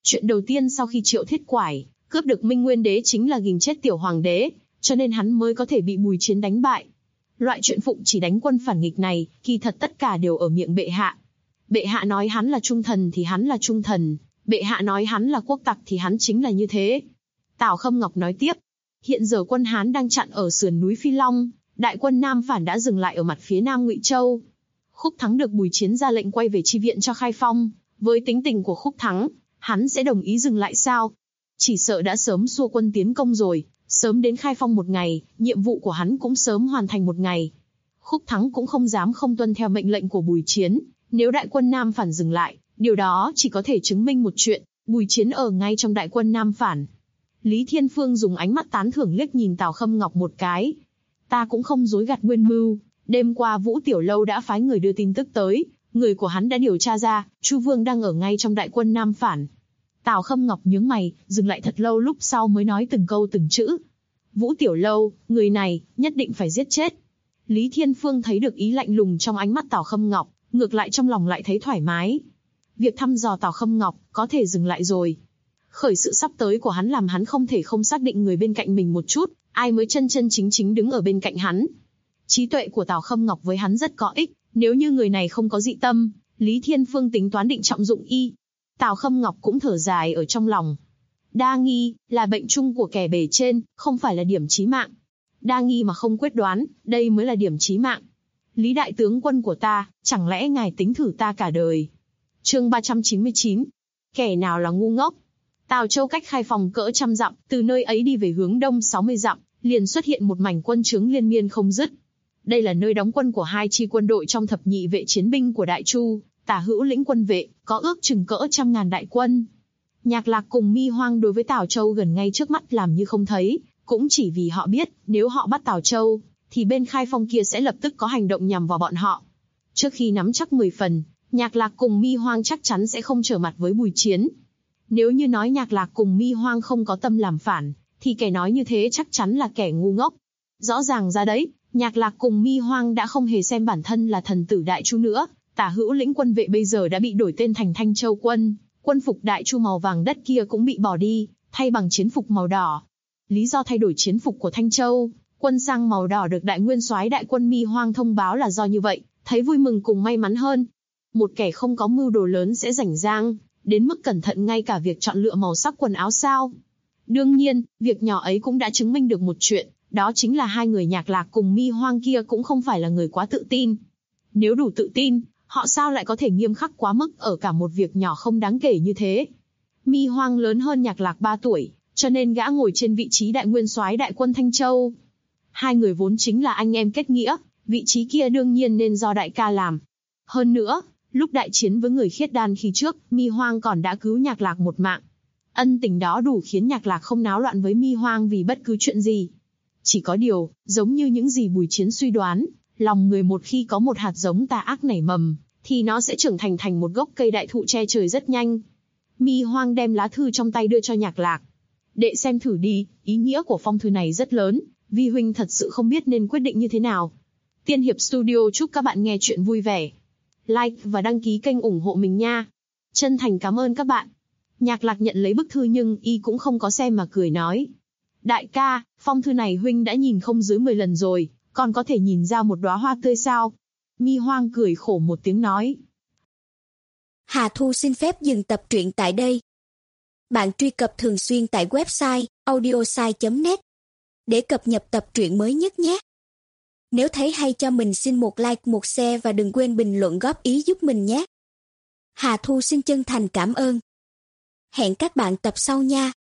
Chuyện đầu tiên sau khi Triệu Thiết Quải cướp được Minh Nguyên Đế chính là gìn chết tiểu hoàng đế, cho nên hắn mới có thể bị Bùi Chiến đánh bại. Loại chuyện phụng chỉ đánh quân phản nghịch này, kỳ thật tất cả đều ở miệng bệ hạ. Bệ hạ nói hắn là trung thần thì hắn là trung thần, bệ hạ nói hắn là quốc tặc thì hắn chính là như thế. Tào Khâm Ngọc nói tiếp, hiện giờ quân Hán đang chặn ở sườn núi Phi Long, đại quân Nam phản đã dừng lại ở mặt phía Nam Ngụy Châu. Khúc Thắng được Bùi Chiến ra lệnh quay về chi viện cho Khai Phong, với tính tình của Khúc Thắng, hắn sẽ đồng ý dừng lại sao? Chỉ sợ đã sớm xua quân tiến công rồi, sớm đến Khai Phong một ngày, nhiệm vụ của hắn cũng sớm hoàn thành một ngày. Khúc Thắng cũng không dám không tuân theo mệnh lệnh của Bùi Chiến, nếu đại quân Nam phản dừng lại, điều đó chỉ có thể chứng minh một chuyện, Bùi Chiến ở ngay trong đại quân Nam phản. Lý Thiên Phương dùng ánh mắt tán thưởng liếc nhìn Tào Khâm Ngọc một cái. Ta cũng không dối gạt nguyên mưu, đêm qua Vũ Tiểu Lâu đã phái người đưa tin tức tới, người của hắn đã điều tra ra, Chu Vương đang ở ngay trong đại quân Nam phản. Tào Khâm Ngọc nhướng mày, dừng lại thật lâu lúc sau mới nói từng câu từng chữ. Vũ Tiểu Lâu, người này, nhất định phải giết chết. Lý Thiên Phương thấy được ý lạnh lùng trong ánh mắt Tào Khâm Ngọc, ngược lại trong lòng lại thấy thoải mái. Việc thăm dò Tào Khâm Ngọc, có thể dừng lại rồi. Khởi sự sắp tới của hắn làm hắn không thể không xác định người bên cạnh mình một chút, ai mới chân chân chính chính đứng ở bên cạnh hắn. Trí tuệ của Tào Khâm Ngọc với hắn rất có ích, nếu như người này không có dị tâm, Lý Thiên Phương tính toán định trọng dụng y. Tào Khâm Ngọc cũng thở dài ở trong lòng. Đa nghi, là bệnh chung của kẻ bề trên, không phải là điểm chí mạng. Đa nghi mà không quyết đoán, đây mới là điểm chí mạng. Lý đại tướng quân của ta, chẳng lẽ ngài tính thử ta cả đời? Chương 399. Kẻ nào là ngu ngốc? Tào Châu cách Khai Phong cỡ trăm dặm, từ nơi ấy đi về hướng đông 60 dặm, liền xuất hiện một mảnh quân trướng liên miên không dứt. Đây là nơi đóng quân của hai chi quân đội trong thập nhị vệ chiến binh của Đại Chu, Tả Hữu lĩnh quân vệ, có ước chừng cỡ 100.000 đại quân. Nhạc Lạc cùng Mi Hoang đối với Tào Châu gần ngay trước mắt làm như không thấy, cũng chỉ vì họ biết, nếu họ bắt Tào Châu, thì bên Khai Phong kia sẽ lập tức có hành động nhằm vào bọn họ. Trước khi nắm chắc 10 phần, Nhạc Lạc cùng Mi Hoang chắc chắn sẽ không trở mặt với Bùi Chiến. Nếu như nói Nhạc Lạc cùng Mi Hoang không có tâm làm phản, thì kẻ nói như thế chắc chắn là kẻ ngu ngốc. Rõ ràng ra đấy, Nhạc Lạc cùng Mi Hoang đã không hề xem bản thân là thần tử Đại Chu nữa. Tả Hữu lĩnh quân vệ bây giờ đã bị đổi tên thành Thanh Châu quân, quân phục Đại Chu màu vàng đất kia cũng bị bỏ đi, thay bằng chiến phục màu đỏ. Lý do thay đổi chiến phục của Thanh Châu quân sang màu đỏ được Đại Nguyên soái đại quân Mi Hoang thông báo là do như vậy, thấy vui mừng cùng may mắn hơn. Một kẻ không có mưu đồ lớn sẽ rảnh rang, đến mức cẩn thận ngay cả việc chọn lựa màu sắc quần áo sao? Đương nhiên, việc nhỏ ấy cũng đã chứng minh được một chuyện, đó chính là hai người Nhạc Lạc cùng Mi Hoang kia cũng không phải là người quá tự tin. Nếu đủ tự tin, họ sao lại có thể nghiêm khắc quá mức ở cả một việc nhỏ không đáng kể như thế? Mi Hoang lớn hơn Nhạc Lạc 3 tuổi, cho nên gã ngồi trên vị trí Đại Nguyên soái đại quân Thanh Châu. Hai người vốn chính là anh em kết nghĩa, vị trí kia đương nhiên nên do đại ca làm. Hơn nữa, lúc đại chiến với người Khiết Đan khi trước, Mi Hoang còn đã cứu Nhạc Lạc một mạng. Ân tình đó đủ khiến Nhạc Lạc không náo loạn với Mi Hoang vì bất cứ chuyện gì. Chỉ có điều, giống như những gì Bùi Chiến suy đoán, lòng người một khi có một hạt giống tà ác nảy mầm, thì nó sẽ trưởng thành một gốc cây đại thụ che trời rất nhanh. Mi Hoang đem lá thư trong tay đưa cho Nhạc Lạc. Đệ xem thử đi, ý nghĩa của phong thư này rất lớn, vi huynh thật sự không biết nên quyết định như thế nào. Tiên Hiệp Studio chúc các bạn nghe chuyện vui vẻ. Like và đăng ký kênh ủng hộ mình nha. Chân thành cảm ơn các bạn. Nhạc Lạc nhận lấy bức thư nhưng y cũng không có xem mà cười nói. Đại ca, phong thư này huynh đã nhìn không dưới 10 lần rồi, còn có thể nhìn ra một đóa hoa tươi sao? Mi Hoang cười khổ một tiếng nói. Hà Thu xin phép dừng tập truyện tại đây. Bạn truy cập thường xuyên tại website audiosai.net để cập nhật tập truyện mới nhất nhé. Nếu thấy hay cho mình xin một like, một share và đừng quên bình luận góp ý giúp mình nhé. Hà Thu xin chân thành cảm ơn. Hẹn các bạn tập sau nha.